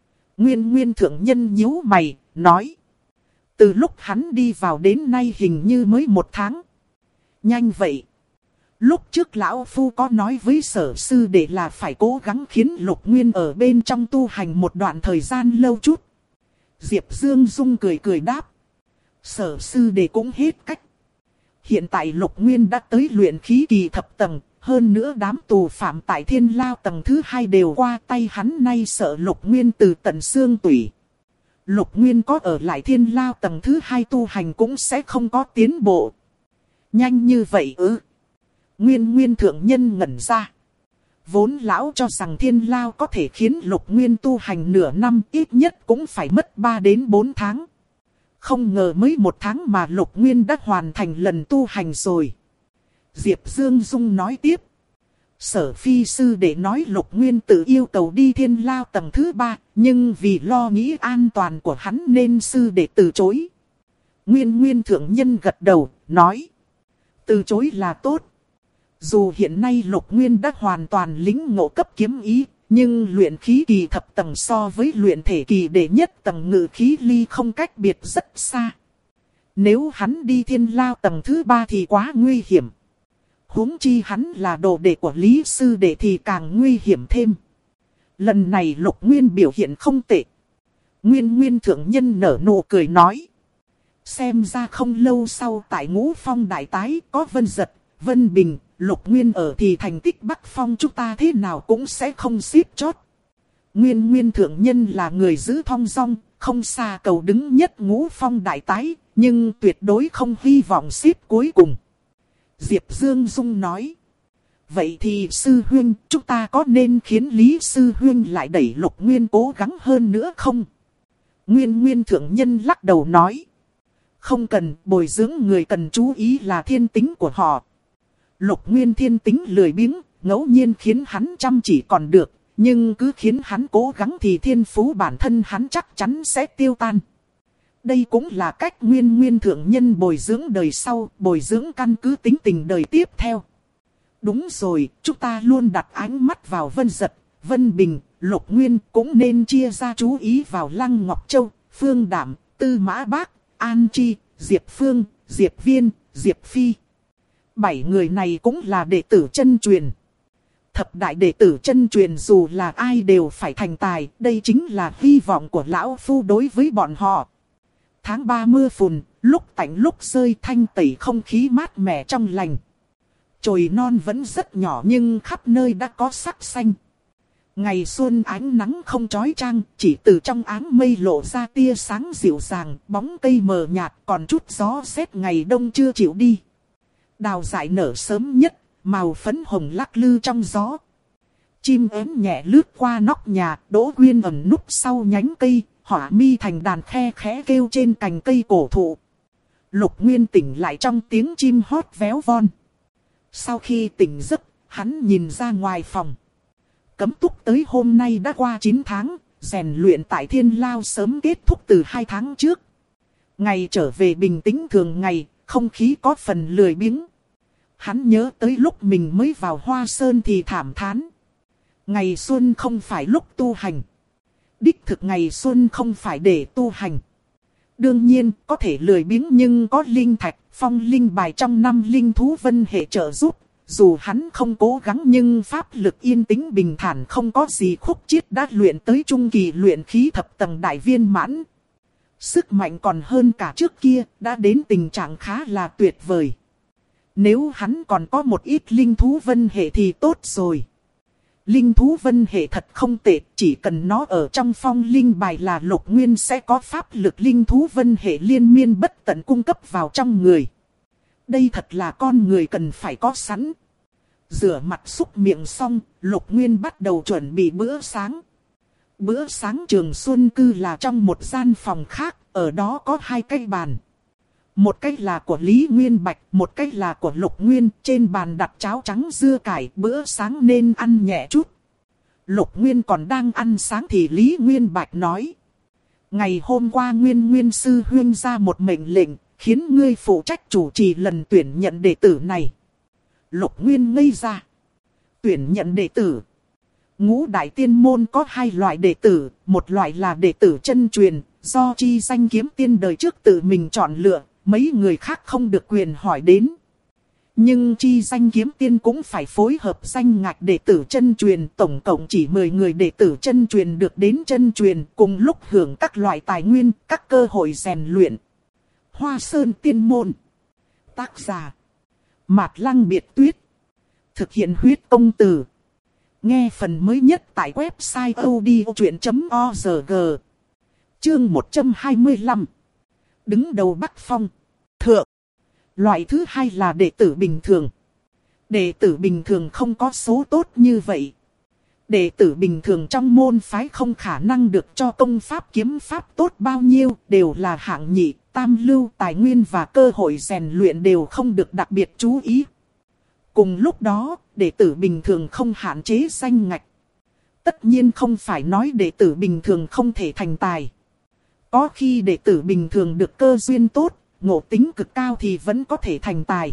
Nguyên thượng nhân nhíu mày, nói. Từ lúc hắn đi vào đến nay hình như mới 1 tháng. Nhanh vậy. Lúc trước lão phu có nói với Sở sư đệ là phải cố gắng khiến Lục Nguyên ở bên trong tu hành một đoạn thời gian lâu chút. Diệp Dương Dung cười đáp. Sở sư đệ cũng hết cách. Hiện tại Lục Nguyên đã tới luyện khí kỳ thập tầng. Hơn nữa đám tù phạm tại Thiên Lao tầng thứ 2 đều qua tay hắn, nay sợ Lục Nguyên từ tận xương tủy. Lục Nguyên có ở lại Thiên Lao tầng thứ 2 tu hành cũng sẽ không có tiến bộ. Nhanh như vậy ư? Nguyên thượng nhân ngẩn ra. Vốn lão cho rằng Thiên Lao có thể khiến Lục Nguyên tu hành nửa năm, ít nhất cũng phải mất 3 đến 4 tháng. Không ngờ mới 1 tháng mà Lục Nguyên đã hoàn thành lần tu hành rồi. Diệp Dương Dung nói tiếp. Sở Phi sư để nói Lục Nguyên tự yêu cầu đi Thiên Lao tầng thứ 3, nhưng vì lo nghĩ an toàn của hắn nên sư để từ chối. Nguyên thượng nhân gật đầu, nói. Từ chối là tốt. Dù hiện nay Lục Nguyên đã hoàn toàn lĩnh ngộ cấp kiếm ý, nhưng luyện khí kỳ thập tầng so với luyện thể kỳ đệ nhất tầng ngự khí ly không cách biệt rất xa. Nếu hắn đi Thiên Lao tầng thứ 3 thì quá nguy hiểm. Huống chi hắn là đồ đệ của Lý sư đệ thì càng nguy hiểm thêm. Lần này Lục Nguyên biểu hiện không tệ. Nguyên thượng nhân nở nụ cười nói. Xem ra không lâu sau tại Ngũ Phong đại tái có Vân Giật, Vân Bình, Lục Nguyên ở thì thành tích Bắc Phong chúng ta thế nào cũng sẽ không xếp chót. Nguyên thượng nhân là người giữ thong dong, không xa cầu đứng nhất Ngũ Phong đại tái, nhưng tuyệt đối không hy vọng xếp cuối cùng. Diệp Dương Dung nói. Vậy thì sư huynh, chúng ta có nên khiến Lý sư huynh lại đẩy Lục Nguyên cố gắng hơn nữa không? Nguyên Nguyên thượng nhân lắc đầu nói. Không cần, bồi dưỡng người cần chú ý là thiên tính của họ. Lục Nguyên thiên tính lười biếng, ngẫu nhiên khiến hắn chăm chỉ còn được, nhưng cứ khiến hắn cố gắng thì thiên phú bản thân hắn chắc chắn sẽ tiêu tan. Đây cũng là cách Nguyên Nguyên thượng nhân bồi dưỡng đời sau, bồi dưỡng căn cứ tính tình đời tiếp theo. Đúng rồi, chúng ta luôn đặt ánh mắt vào Vân Giật, Vân Bình, Lục Nguyên, cũng nên chia ra chú ý vào Lăng Ngọc Châu, Phương Đảm, Tư Mã Bác, An Chi, Diệp Phương, Diệp Viên, Diệp Phi. 7 người này cũng là đệ tử chân truyền. Thập đại đệ tử chân truyền dù là ai đều phải thành tài, đây chính là hy vọng của lão phu đối với bọn họ. Tháng 3 mưa phùn, lúc tạnh lúc rơi, thanh tẩy không khí mát mẻ trong lành. Chồi non vẫn rất nhỏ nhưng khắp nơi đã có sắc xanh. Ngày xuân ánh nắng không chói chang, chỉ từ trong áng mây lộ ra tia sáng dịu dàng, bóng cây mờ nhạt, còn chút gió rét ngày đông chưa chịu đi. Đào dại nở sớm nhất, màu phấn hồng lắc lư trong gió. Chim én nhẹ lướt qua nóc nhà, Đỗ Quyên ẩn núp sau nhánh cây, hỏa mi thành đàn khe khẽ kêu trên cành cây cổ thụ. Lục Nguyên tỉnh lại trong tiếng chim hót véo von. Sau khi tỉnh giấc, hắn nhìn ra ngoài phòng. Cấm túc tới hôm nay đã qua 9 tháng, rèn luyện tại Thiên Lao sớm kết thúc từ 2 tháng trước. Ngày trở về bình tĩnh thường ngày, không khí có phần lười biếng. Hắn nhớ tới lúc mình mới vào Hoa Sơn thì thảm thán. Ngày xuân không phải lúc tu hành. Đích thực ngày xuân không phải để tu hành. Đương nhiên có thể lười biếng nhưng có linh thạch, phong linh bài trong 5 linh thú vân hệ trợ giúp. Dù hắn không cố gắng nhưng pháp lực yên tĩnh bình thản không có gì khúc chiết đã luyện tới trung kỳ luyện khí thập tầng đại viên mãn. Sức mạnh còn hơn cả trước kia, đã đến tình trạng khá là tuyệt vời. Nếu hắn còn có một ít linh thú vân hệ thì tốt rồi. Linh thú vân hệ thật không tệ, chỉ cần nó ở trong phong linh bài là Lục Nguyên sẽ có pháp lực linh thú vân hệ liên miên bất tận cung cấp vào trong người. Đây thật là con người cần phải có sẵn. Rửa mặt súc miệng xong, Lục Nguyên bắt đầu chuẩn bị bữa sáng. Bữa sáng Trường Xuân Cư là trong một gian phòng khác, ở đó có 2 cái bàn. Một cái là của Lý Nguyên Bạch, một cái là của Lục Nguyên, trên bàn đặt cháo trắng dưa cải, bữa sáng nên ăn nhẹ chút. Lục Nguyên còn đang ăn sáng thì Lý Nguyên Bạch nói. Ngày hôm qua Nguyên Nguyên sư huynh ra một mệnh lệnh, khiến ngươi phụ trách chủ trì lần tuyển nhận đệ tử này. Lục Nguyên ngây ra. Tuyển nhận đệ tử. Ngũ đại tiên môn có 2 loại đệ tử, một loại là đệ tử chân truyền, do chi danh kiếm tiên đời trước tự mình chọn lựa, mấy người khác không được quyền hỏi đến. Nhưng chi danh kiếm tiên cũng phải phối hợp danh ngạch đệ tử chân truyền, tổng cộng chỉ 10 người đệ tử chân truyền được đến chân truyền, cùng lúc hưởng các loại tài nguyên, các cơ hội rèn luyện. Hoa Sơn Tiên Môn. Tác giả Mạt Lăng Biệt Tuyết. Thực hiện huyết công từ. Nghe phần mới nhất tại website odchuyện.org. Chương 125. Đứng đầu Bắc Phong. Thượng. Loại thứ 2 là đệ tử bình thường. Đệ tử bình thường không có số tốt như vậy. Đệ tử bình thường trong môn phái không khả năng được cho công pháp kiếm pháp tốt bao nhiêu, đều là hạng nhị, tam lưu, tài nguyên và cơ hội rèn luyện đều không được đặc biệt chú ý. Cùng lúc đó, đệ tử bình thường không hạn chế danh ngạch. Tất nhiên không phải nói đệ tử bình thường không thể thành tài. Có khi đệ tử bình thường được cơ duyên tốt, ngộ tính cực cao thì vẫn có thể thành tài.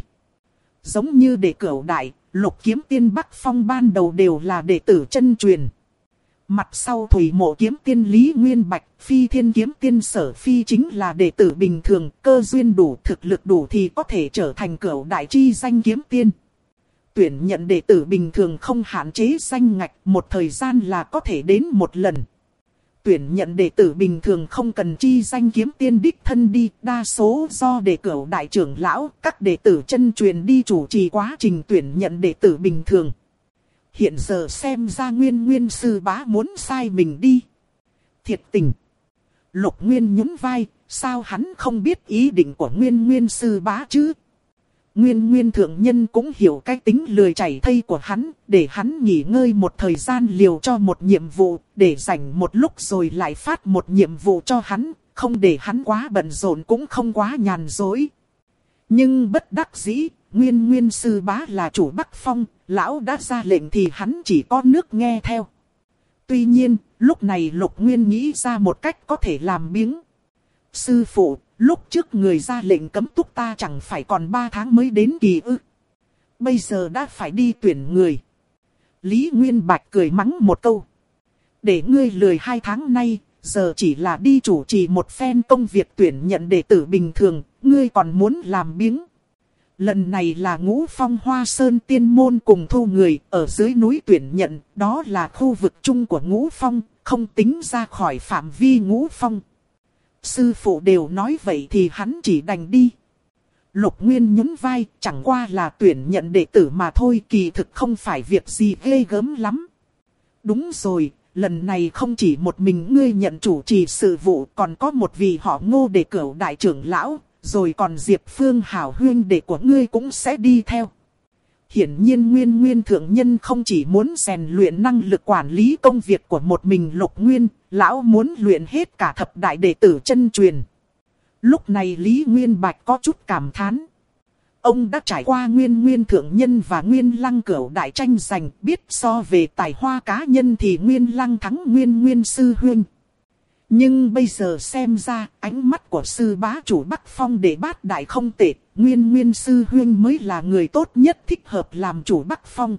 Giống như đệ Cửu Đại, Lục Kiếm Tiên Bắc Phong ban đầu đều là đệ tử chân truyền. Mặt sau Thủy Mộ Kiếm Tiên Lý Nguyên Bạch, Phi Thiên Kiếm Tiên Sở Phi chính là đệ tử bình thường, cơ duyên đủ, thực lực đủ thì có thể trở thành Cửu Đại chi danh kiếm tiên. Tuyển nhận đệ tử bình thường không hạn chế danh ngạch, một thời gian là có thể đến một lần. Tuyển nhận đệ tử bình thường không cần chi danh kiếm tiên đích thân đi, đa số do đệ Cửu Đại trưởng lão, các đệ tử chân truyền đi chủ trì quá trình tuyển nhận đệ tử bình thường. Hiện giờ xem ra Nguyên Nguyên sư bá muốn sai mình đi. Thiệt tình. Lục Nguyên nhún vai, sao hắn không biết ý định của Nguyên Nguyên sư bá chứ? Nguyên Nguyên thượng nhân cũng hiểu cái tính lười chảy thây của hắn, để hắn nghỉ ngơi một thời gian liều cho một nhiệm vụ, để rảnh một lúc rồi lại phát một nhiệm vụ cho hắn, không để hắn quá bận rộn cũng không quá nhàn dối. Nhưng bất đắc dĩ, Nguyên Nguyên sư bá là chủ Bắc Phong, lão đã ra lệnh thì hắn chỉ có nước nghe theo. Tuy nhiên, lúc này Lục Nguyên nghĩ ra một cách có thể làm biếng. Sư phụ, lúc trước người ra lệnh cấm túc ta chẳng phải còn 3 tháng mới đến kỳ ư? Bây giờ đã phải đi tuyển người. Lý Nguyên Bạch cười mắng một câu. Để ngươi lười 2 tháng nay, giờ chỉ là đi chủ trì một phen công việc tuyển nhận đệ tử bình thường, ngươi còn muốn làm biếng. Lần này là Ngũ Phong Hoa Sơn tiên môn cùng thu người ở dưới núi tuyển nhận, đó là khu vực chung của Ngũ Phong, không tính ra khỏi phạm vi Ngũ Phong. Sư phụ đều nói vậy thì hắn chỉ đành đi. Lục Nguyên nhún vai, chẳng qua là tuyển nhận đệ tử mà thôi, kỳ thực không phải việc gì ghê gớm lắm. Đúng rồi, lần này không chỉ một mình ngươi nhận chủ trì sự vụ, còn có một vị họ Ngô đệ cửu đại trưởng lão, rồi còn Diệp Phương hảo huynh đệ của ngươi cũng sẽ đi theo. Hiển nhiên Nguyên Nguyên thượng nhân không chỉ muốn rèn luyện năng lực quản lý công việc của một mình Lục Nguyên, lão muốn luyện hết cả thập đại đệ tử chân truyền. Lúc này Lý Nguyên Bạch có chút cảm thán. Ông đã trải qua Nguyên Nguyên thượng nhân và Nguyên Lăng cửu đại tranh giành, biết so về tài hoa cá nhân thì Nguyên Lăng thắng Nguyên Nguyên sư huynh. Nhưng bây giờ xem ra, ánh mắt của sư bá chủ Bắc Phong để bát đại không tệ, Nguyên Nguyên sư huynh mới là người tốt nhất thích hợp làm chủ Bắc Phong.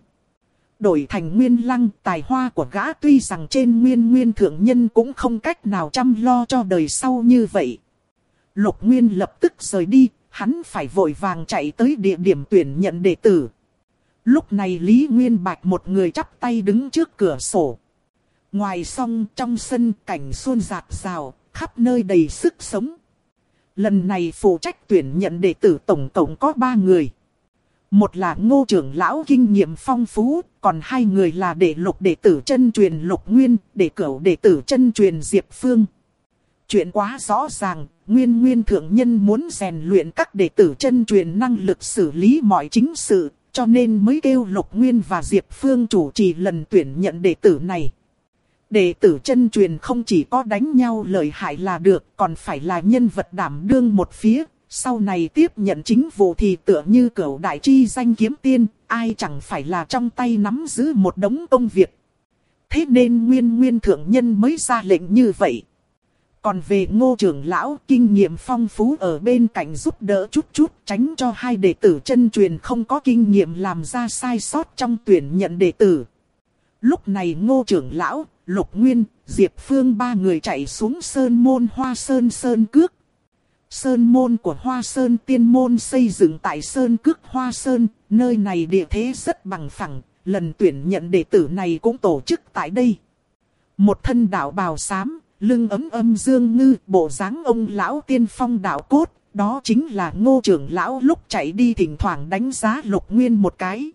Đổi thành Nguyên Lăng, tài hoa của gã tuy rằng trên Nguyên Nguyên thượng nhân cũng không cách nào chăm lo cho đời sau như vậy. Lục Nguyên lập tức rời đi, hắn phải vội vàng chạy tới địa điểm tuyển nhận đệ tử. Lúc này Lý Nguyên Bạch một người chắp tay đứng trước cửa sổ. Ngoài sông trong sân cảnh xuân rạc rào, khắp nơi đầy sức sống. Lần này phụ trách tuyển nhận đệ tử tổng cộng có 3 người. Một là Ngô trưởng lão kinh nghiệm phong phú, còn 2 người là đệ lục đệ tử chân truyền Lục Nguyên, đệ cửu đệ tử chân truyền Diệp Phương. Chuyện quá rõ ràng, Nguyên Nguyên thượng nhân muốn rèn luyện các đệ tử chân truyền năng lực xử lý mọi chính sự, cho nên mới kêu Lục Nguyên và Diệp Phương chủ trì lần tuyển nhận đệ tử này. Đệ tử chân truyền không chỉ có đánh nhau lợi hại là được, còn phải là nhân vật đảm đương một phía. Sau này tiếp nhận chính vụ thì tựa như cửu đại chi danh kiếm tiên, ai chẳng phải là trong tay nắm giữ một đống công việc. Thế nên Nguyên Nguyên thượng nhân mới ra lệnh như vậy. Còn về Ngô trưởng lão, kinh nghiệm phong phú ở bên cạnh giúp đỡ chút tránh cho 2 đệ tử chân truyền không có kinh nghiệm làm ra sai sót trong tuyển nhận đệ tử. Lúc này Ngô trưởng lão, Lục Nguyên, Diệp Phương 3 người chạy xuống sơn môn Hoa Sơn Sơn Cước. Sơn môn của Hoa Sơn tiên môn xây dựng tại Sơn Cước Hoa Sơn, nơi này địa thế rất bằng phẳng, lần tuyển nhận đệ tử này cũng tổ chức tại đây. Một thân đạo bào xám, lưng ấm âm dương ngư, bộ dáng ông lão tiên phong đạo cốt, đó chính là Ngô trưởng lão lúc chạy đi thỉnh thoảng đánh giá Lục Nguyên một cái.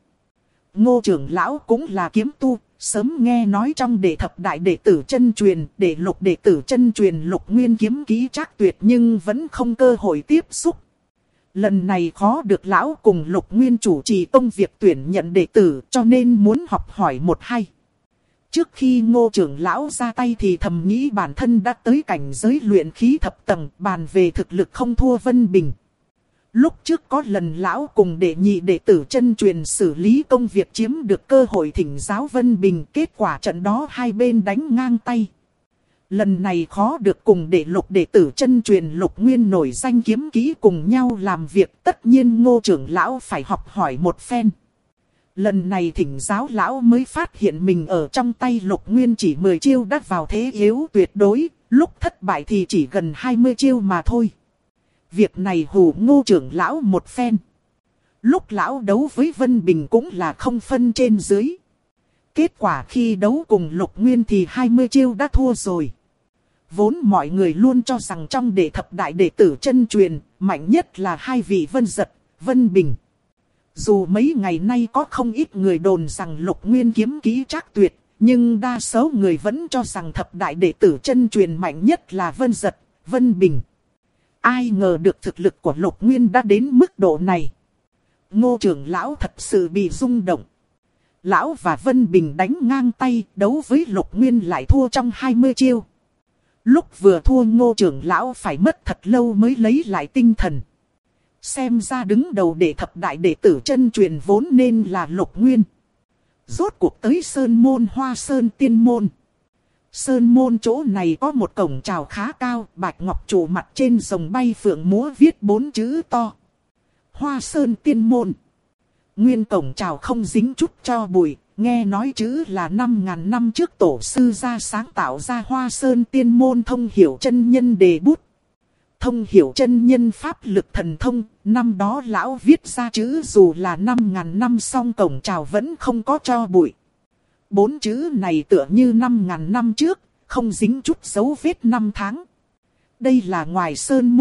Ngô trưởng lão cũng là kiếm tu, sớm nghe nói trong đệ thập đại đệ tử chân truyền, đệ lục đệ tử chân truyền Lục Nguyên kiếm kỹ trác tuyệt nhưng vẫn không cơ hội tiếp xúc. Lần này khó được lão cùng Lục Nguyên chủ trì công việc tuyển nhận đệ tử, cho nên muốn học hỏi một hay. Trước khi Ngô trưởng lão ra tay thì thầm nghĩ bản thân đã tới cảnh giới luyện khí thập tầng, bàn về thực lực không thua Vân Bình. Lúc trước có lần lão cùng đệ nhị đệ tử chân truyền xử lý công việc chiếm được cơ hội thỉnh giáo Vân Bình, kết quả trận đó hai bên đánh ngang tay. Lần này khó được cùng đệ lục đệ tử chân truyền Lục Nguyên nổi danh kiếm kỹ cùng nhau làm việc, tất nhiên Ngô trưởng lão phải học hỏi một phen. Lần này thỉnh giáo lão mới phát hiện mình ở trong tay Lục Nguyên chỉ 10 chiêu đã vào thế yếu tuyệt đối, lúc thất bại thì chỉ gần 20 chiêu mà thôi. Việc này hù Ngô trưởng lão một phen. Lúc lão đấu với Vân Bình cũng là không phân trên dưới. Kết quả khi đấu cùng Lục Nguyên thì 20 chiêu đã thua rồi. Vốn mọi người luôn cho rằng trong đệ thập đại đệ tử chân truyền, mạnh nhất là 2 vị Vân Giật, Vân Bình. Dù mấy ngày nay có không ít người đồn rằng Lục Nguyên kiếm kỹ trác tuyệt, nhưng đa số người vẫn cho rằng thập đại đệ tử chân truyền mạnh nhất là Vân Giật, Vân Bình. Ai ngờ được thực lực của Lục Nguyên đã đến mức độ này. Ngô trưởng lão thật sự bị rung động. Lão và Vân Bình đánh ngang tay, đấu với Lục Nguyên lại thua trong 20 chiêu. Lúc vừa thua Ngô trưởng lão phải mất thật lâu mới lấy lại tinh thần. Xem ra đứng đầu đệ thập đại đệ tử chân truyền vốn nên là Lục Nguyên. Rốt cuộc tới Sơn Môn Hoa Sơn Tiên Môn. Sơn Môn chỗ này có một cổng chào khá cao, bạch ngọc trụ mặt trên rồng bay phượng múa viết 4 chữ to. Hoa Sơn Tiên Môn. Nguyên cổng chào không dính chút cho bụi, nghe nói chữ là 5.000 năm trước tổ sư ra sáng tạo ra Hoa Sơn Tiên Môn thông hiểu chân nhân đề bút. Thông hiểu chân nhân pháp lực thần thông, năm đó lão viết ra chữ dù là 5.000 năm song cổng chào vẫn không có cho bụi. 4 chữ này tựa như 5.000 năm trước, không dính chút dấu vết năm tháng. Đây là ngoài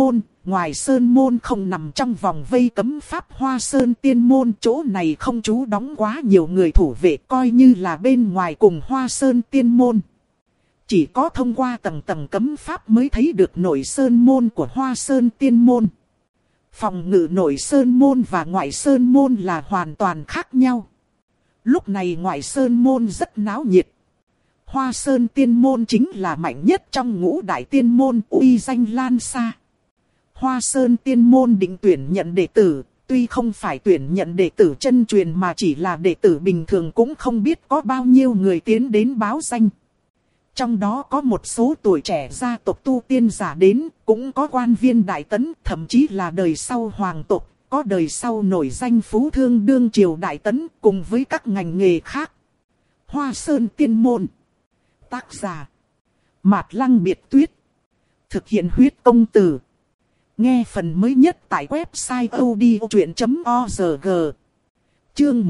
Sơn Môn không nằm trong vòng vây cấm pháp Hoa Sơn Tiên Môn. Chỗ này không trú đóng quá nhiều người thủ vệ, coi như là bên ngoài cùng Hoa Sơn Tiên Môn. Chỉ có thông qua tầng tầng cấm pháp mới thấy được nội Sơn Môn của Hoa Sơn Tiên Môn. Phòng ngự nội Sơn Môn và ngoại Sơn Môn là hoàn toàn khác nhau. Lúc này ngoại Sơn Môn rất náo nhiệt. Hoa Sơn Tiên Môn chính là mạnh nhất trong ngũ đại tiên môn, uy danh lan xa. Hoa Sơn Tiên Môn định tuyển nhận đệ tử, tuy không phải tuyển nhận đệ tử chân truyền mà chỉ là đệ tử bình thường, cũng không biết có bao nhiêu người tiến đến báo danh. Trong đó có một số tuổi trẻ gia tộc tu tiên giả đến, cũng có quan viên đại tấn, thậm chí là đời sau hoàng tộc, có đời sau nổi danh phú thương đương triều đại tấn, cùng với các ngành nghề khác. Hoa Sơn Tiên Môn. Tác giả Mạt Lăng Biệt Tuyết. Thực hiện huyết công từ. Nghe phần mới nhất tại website odchuyện.org. Chương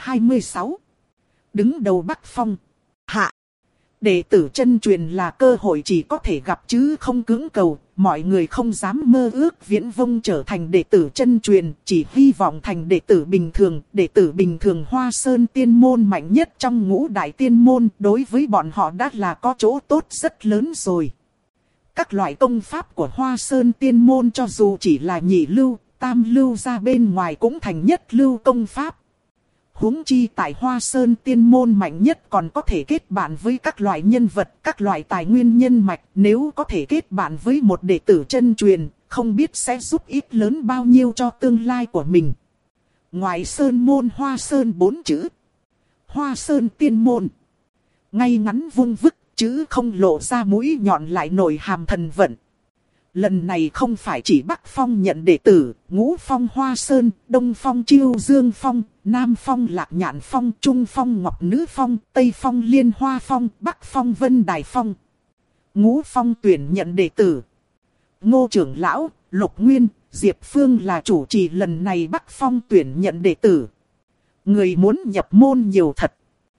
126. Đứng đầu Bắc Phong. Hạ. Đệ tử chân truyền là cơ hội chỉ có thể gặp chứ không cưỡng cầu. Mọi người không dám mơ ước viễn vông trở thành đệ tử chân truyền, chỉ hy vọng thành đệ tử bình thường. Đệ tử bình thường Hoa Sơn Tiên Môn mạnh nhất trong ngũ đại tiên môn, đối với bọn họ đã là có chỗ tốt rất lớn rồi. Các loại công pháp của Hoa Sơn Tiên Môn cho dù chỉ là nhị lưu, tam lưu ra bên ngoài cũng thành nhất lưu công pháp. Huống chi tại Hoa Sơn Tiên Môn mạnh nhất còn có thể kết bạn với các loại nhân vật, các loại tài nguyên nhân mạch. Nếu có thể kết bạn với một đệ tử chân truyền, không biết sẽ giúp ích lớn bao nhiêu cho tương lai của mình. Ngoài Sơn Môn Hoa Sơn 4 chữ. Hoa Sơn Tiên Môn. Ngay ngắn vung vức, chữ không lộ ra mũi nhọn lại nổi hàm thần vận. Lần này không phải chỉ Bắc Phong nhận đệ tử, Ngũ Phong Hoa Sơn, Đông Phong Chiêu Dương Phong, Nam Phong Lạc Nhạn Phong, Trung Phong Ngọc Nữ Phong, Tây Phong Liên Hoa Phong, Bắc Phong Vân Đài Phong. Ngũ Phong tuyển nhận đệ tử. Ngô trưởng lão, Lục Nguyên, Diệp Phương là chủ trì lần này Bắc Phong tuyển nhận đệ tử. Người muốn nhập môn nhiều thật.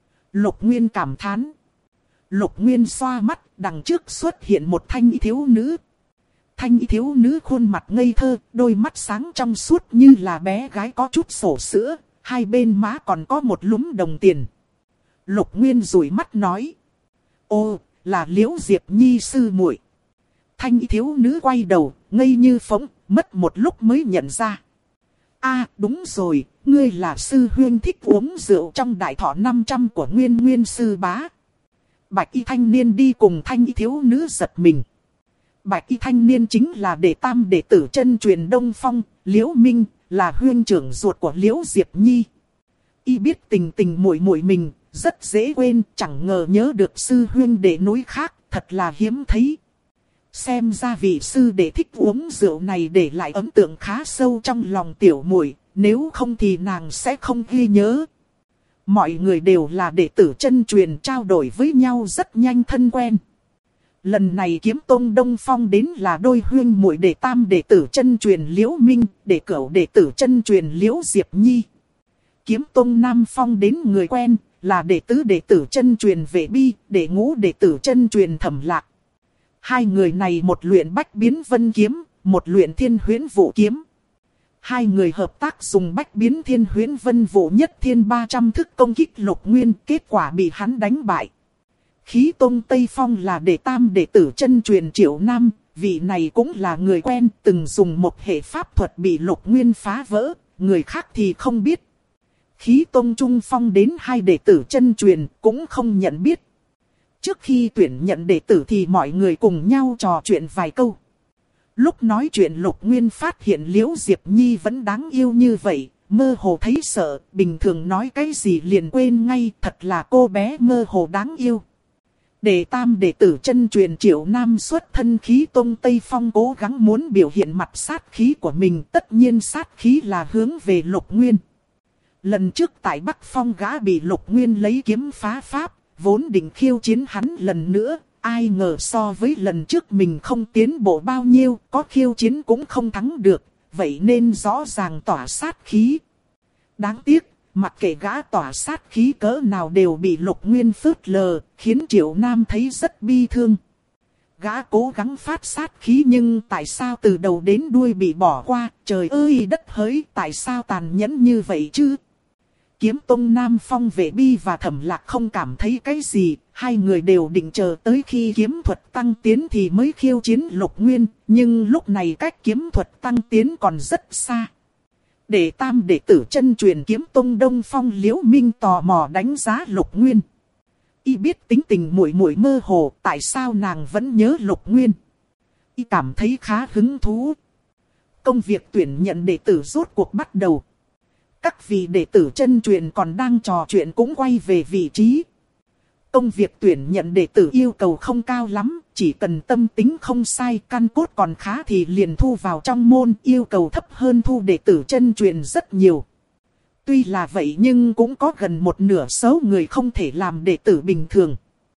Lục Nguyên cảm thán. Lục Nguyên xoa mắt, đằng trước xuất hiện một thanh thiếu nữ. Thanh thiếu nữ khuôn mặt ngây thơ, đôi mắt sáng trong suốt như là bé gái có chút sổ sữa, hai bên má còn có một lúm đồng tiền. Lục Nguyên dụi mắt nói. Ô, là Liễu Diệp Nhi sư muội. Thanh thiếu nữ quay đầu, ngây như phỗng, mất một lúc mới nhận ra. À, đúng rồi, ngươi là sư huynh thích uống rượu trong đại thọ 500 của Nguyên sư bá. Bạch y thanh niên đi cùng thanh y thiếu nữ giật mình. Bạch y thanh niên chính là đệ tam đệ tử chân truyền Đông Phong, Liễu Minh, là huynh trưởng ruột của Liễu Diệp Nhi. Y biết tình tình muội muội mình, rất dễ quên, chẳng ngờ nhớ được sư huynh đệ núi khác, thật là hiếm thấy. Xem ra vị sư đệ thích uống rượu này để lại ấn tượng khá sâu trong lòng tiểu muội, nếu không thì nàng sẽ không ghi nhớ. Mọi người đều là đệ tử chân truyền, trao đổi với nhau rất nhanh thân quen. Lần này Kiếm Tông Đông Phong đến là đôi huynh muội đệ tam đệ tử chân truyền Liễu Minh, đệ cửu đệ tử chân truyền Liễu Diệp Nhi. Kiếm Tông Nam Phong đến người quen, là đệ tứ đệ tử chân truyền Vệ Bi, đệ ngũ đệ tử chân truyền Thẩm Lạc. Hai người này một luyện Bách Biến Vân Kiếm, một luyện Thiên Huyễn Vũ Kiếm. Hai người hợp tác dùng Bách Biến Thiên Huyễn Vân Vũ Nhất Thiên 300 thức công kích Lục Nguyên, kết quả bị hắn đánh bại. Khí Tông Tây Phong là đệ tam đệ tử chân truyền Triệu Nam, vị này cũng là người quen, từng dùng một hệ pháp thuật bị Lục Nguyên phá vỡ, người khác thì không biết. Khí tông trung phong đến 2 đệ tử chân truyền cũng không nhận biết. Trước khi tuyển nhận đệ tử thì mọi người cùng nhau trò chuyện vài câu. Lúc nói chuyện Lục Nguyên phát hiện Liễu Diệp Nhi vẫn đáng yêu như vậy, mơ hồ thấy sợ, bình thường nói cái gì liền quên ngay, thật là cô bé mơ hồ đáng yêu. Đệ tam đệ tử chân truyền Triệu Nam xuất thân khí tông Tây Phong cố gắng muốn biểu hiện mặt sát khí của mình, tất nhiên sát khí là hướng về Lục Nguyên. Lần trước tại Bắc Phong gã bị Lục Nguyên lấy kiếm phá pháp, vốn định khiêu chiến hắn lần nữa, ai ngờ so với lần trước mình không tiến bộ bao nhiêu, có khiêu chiến cũng không thắng được, vậy nên rõ ràng tỏa sát khí. Đáng tiếc, mặc kệ gã tỏa sát khí cỡ nào đều bị Lục Nguyên phớt lờ, khiến Triệu Nam thấy rất bi thương. Gã cố gắng phát sát khí nhưng tại sao từ đầu đến đuôi bị bỏ qua, trời ơi đất hỡi, tại sao tàn nhẫn như vậy chứ? Kiếm Tông Nam Phong Vệ Bi và Thẩm Lạc không cảm thấy cái gì, hai người đều định chờ tới khi kiếm thuật tăng tiến thì mới khiêu chiến Lục Nguyên, nhưng lúc này cách kiếm thuật tăng tiến còn rất xa. Đệ tam đệ tử chân truyền Kiếm Tông Đông Phong Liễu Minh tò mò đánh giá Lục Nguyên. Y biết tính tình muội muội mơ hồ, tại sao nàng vẫn nhớ Lục Nguyên. Y cảm thấy khá hứng thú. Công việc tuyển nhận đệ tử rốt cuộc bắt đầu. Các vị đệ tử chân truyền còn đang trò chuyện cũng quay về vị trí. Công việc tuyển nhận đệ tử yêu cầu không cao lắm, chỉ cần tâm tính không sai, căn cốt còn khá thì liền thu vào trong môn, yêu cầu thấp hơn thu đệ tử chân truyền rất nhiều. Tuy là vậy nhưng cũng có gần một nửa số người không thể làm đệ tử bình thường.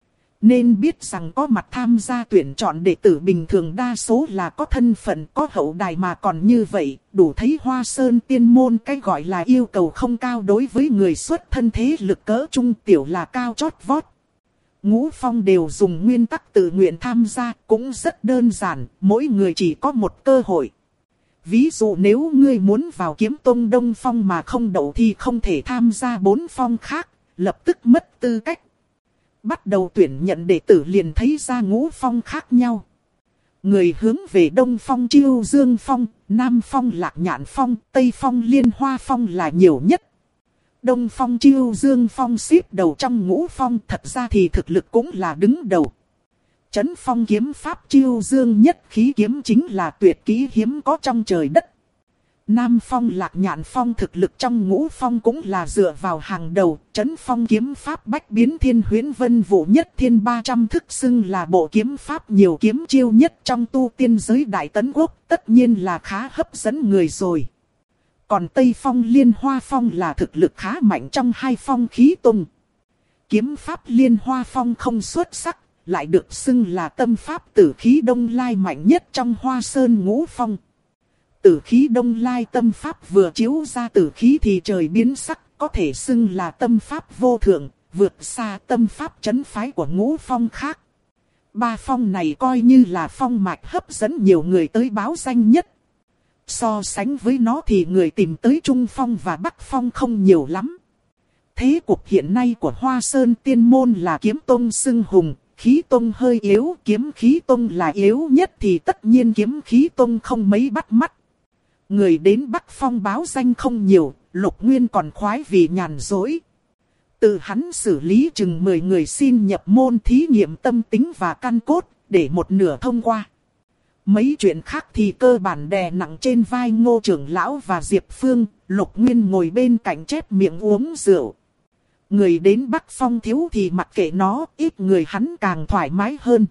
Nên biết rằng có mặt tham gia tuyển chọn đệ tử bình thường đa số là có thân phận, có hậu đài mà còn như vậy, đủ thấy Hoa Sơn tiên môn cái gọi là yêu cầu không cao đối với người xuất thân thế lực cỡ trung tiểu là cao chót vót. Ngũ Phong đều dùng nguyên tắc tự nguyện tham gia, cũng rất đơn giản, mỗi người chỉ có một cơ hội. Ví dụ nếu ngươi muốn vào Kiếm Tông Đông Phong mà không đậu thì không thể tham gia 4 phong khác, lập tức mất tư cách. Bắt đầu tuyển nhận đệ tử liền thấy ra ngũ phong khác nhau. Người hướng về Đông Phong Chiêu Dương Phong, Nam Phong Lạc Nhạn Phong, Tây Phong Liên Hoa Phong là nhiều nhất. Đông Phong Chiêu Dương Phong xếp đầu trong ngũ phong, thật ra thì thực lực cũng là đứng đầu. Trấn Phong kiếm pháp Chiêu Dương nhất khí kiếm chính là tuyệt kỹ hiếm có trong trời đất. Nam Phong Lạc Nhạn Phong thực lực trong ngũ phong cũng là dựa vào hàng đầu, Trấn Phong kiếm pháp bách biến thiên huyễn vân vũ nhất thiên 300 thức xưng là bộ kiếm pháp nhiều kiếm chiêu nhất trong tu tiên giới Đại Tấn Quốc, tất nhiên là khá hấp dẫn người rồi. Còn Tây Phong Liên Hoa Phong là thực lực khá mạnh trong 2 phong khí tông. Kiếm pháp Liên Hoa Phong không xuất sắc, lại được xưng là tâm pháp tử khí đông lai mạnh nhất trong Hoa Sơn ngũ phong. Tử khí đông lai tâm pháp vừa chiếu ra tử khí thì trời biến sắc, có thể xưng là tâm pháp vô thượng, vượt xa tâm pháp trấn phái của ngũ phong khác. 3 phong này coi như là phong mạch hấp dẫn nhiều người tới báo danh nhất. So sánh với nó thì người tìm tới Trung Phong và Bắc Phong không nhiều lắm. Thế cục hiện nay của Hoa Sơn tiên môn là kiếm tông xưng hùng, khí tông hơi yếu, kiếm khí tông là yếu nhất thì tất nhiên kiếm khí tông không mấy bắt mắt. Người đến Bắc Phong báo danh không nhiều, Lục Nguyên còn khoái vì nhàn rỗi. Tự hắn xử lý chừng 10 người xin nhập môn thí nghiệm tâm tính và căn cốt, để một nửa thông qua. Mấy chuyện khác thì cơ bản đè nặng trên vai Ngô trưởng lão và Diệp Phương, Lục Nguyên ngồi bên cạnh chép miệng uống rượu. Người đến Bắc Phong thiếu thì mặc kệ nó, ít người hắn càng thoải mái hơn.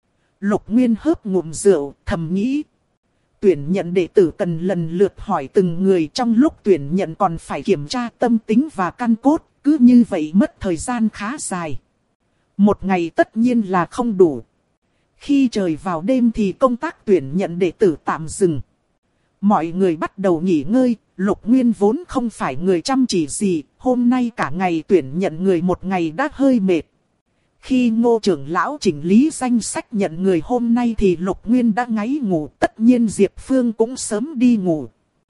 Lục Nguyên hớp ngụm rượu, thầm nghĩ. Tuyển nhận đệ tử cần lần lượt hỏi từng người, trong lúc tuyển nhận còn phải kiểm tra tâm tính và căn cốt, cứ như vậy mất thời gian khá dài. Một ngày tất nhiên là không đủ. Khi trời vào đêm thì công tác tuyển nhận đệ tử tạm dừng. Mọi người bắt đầu nghỉ ngơi, Lục Nguyên vốn không phải người chăm chỉ gì, hôm nay cả ngày tuyển nhận người một ngày đã hơi mệt. Khi Ngô trưởng lão chỉnh lý danh sách nhận người hôm nay thì Lục Nguyên đã ngáy ngủ, tất nhiên Diệp Phương cũng sớm đi ngủ.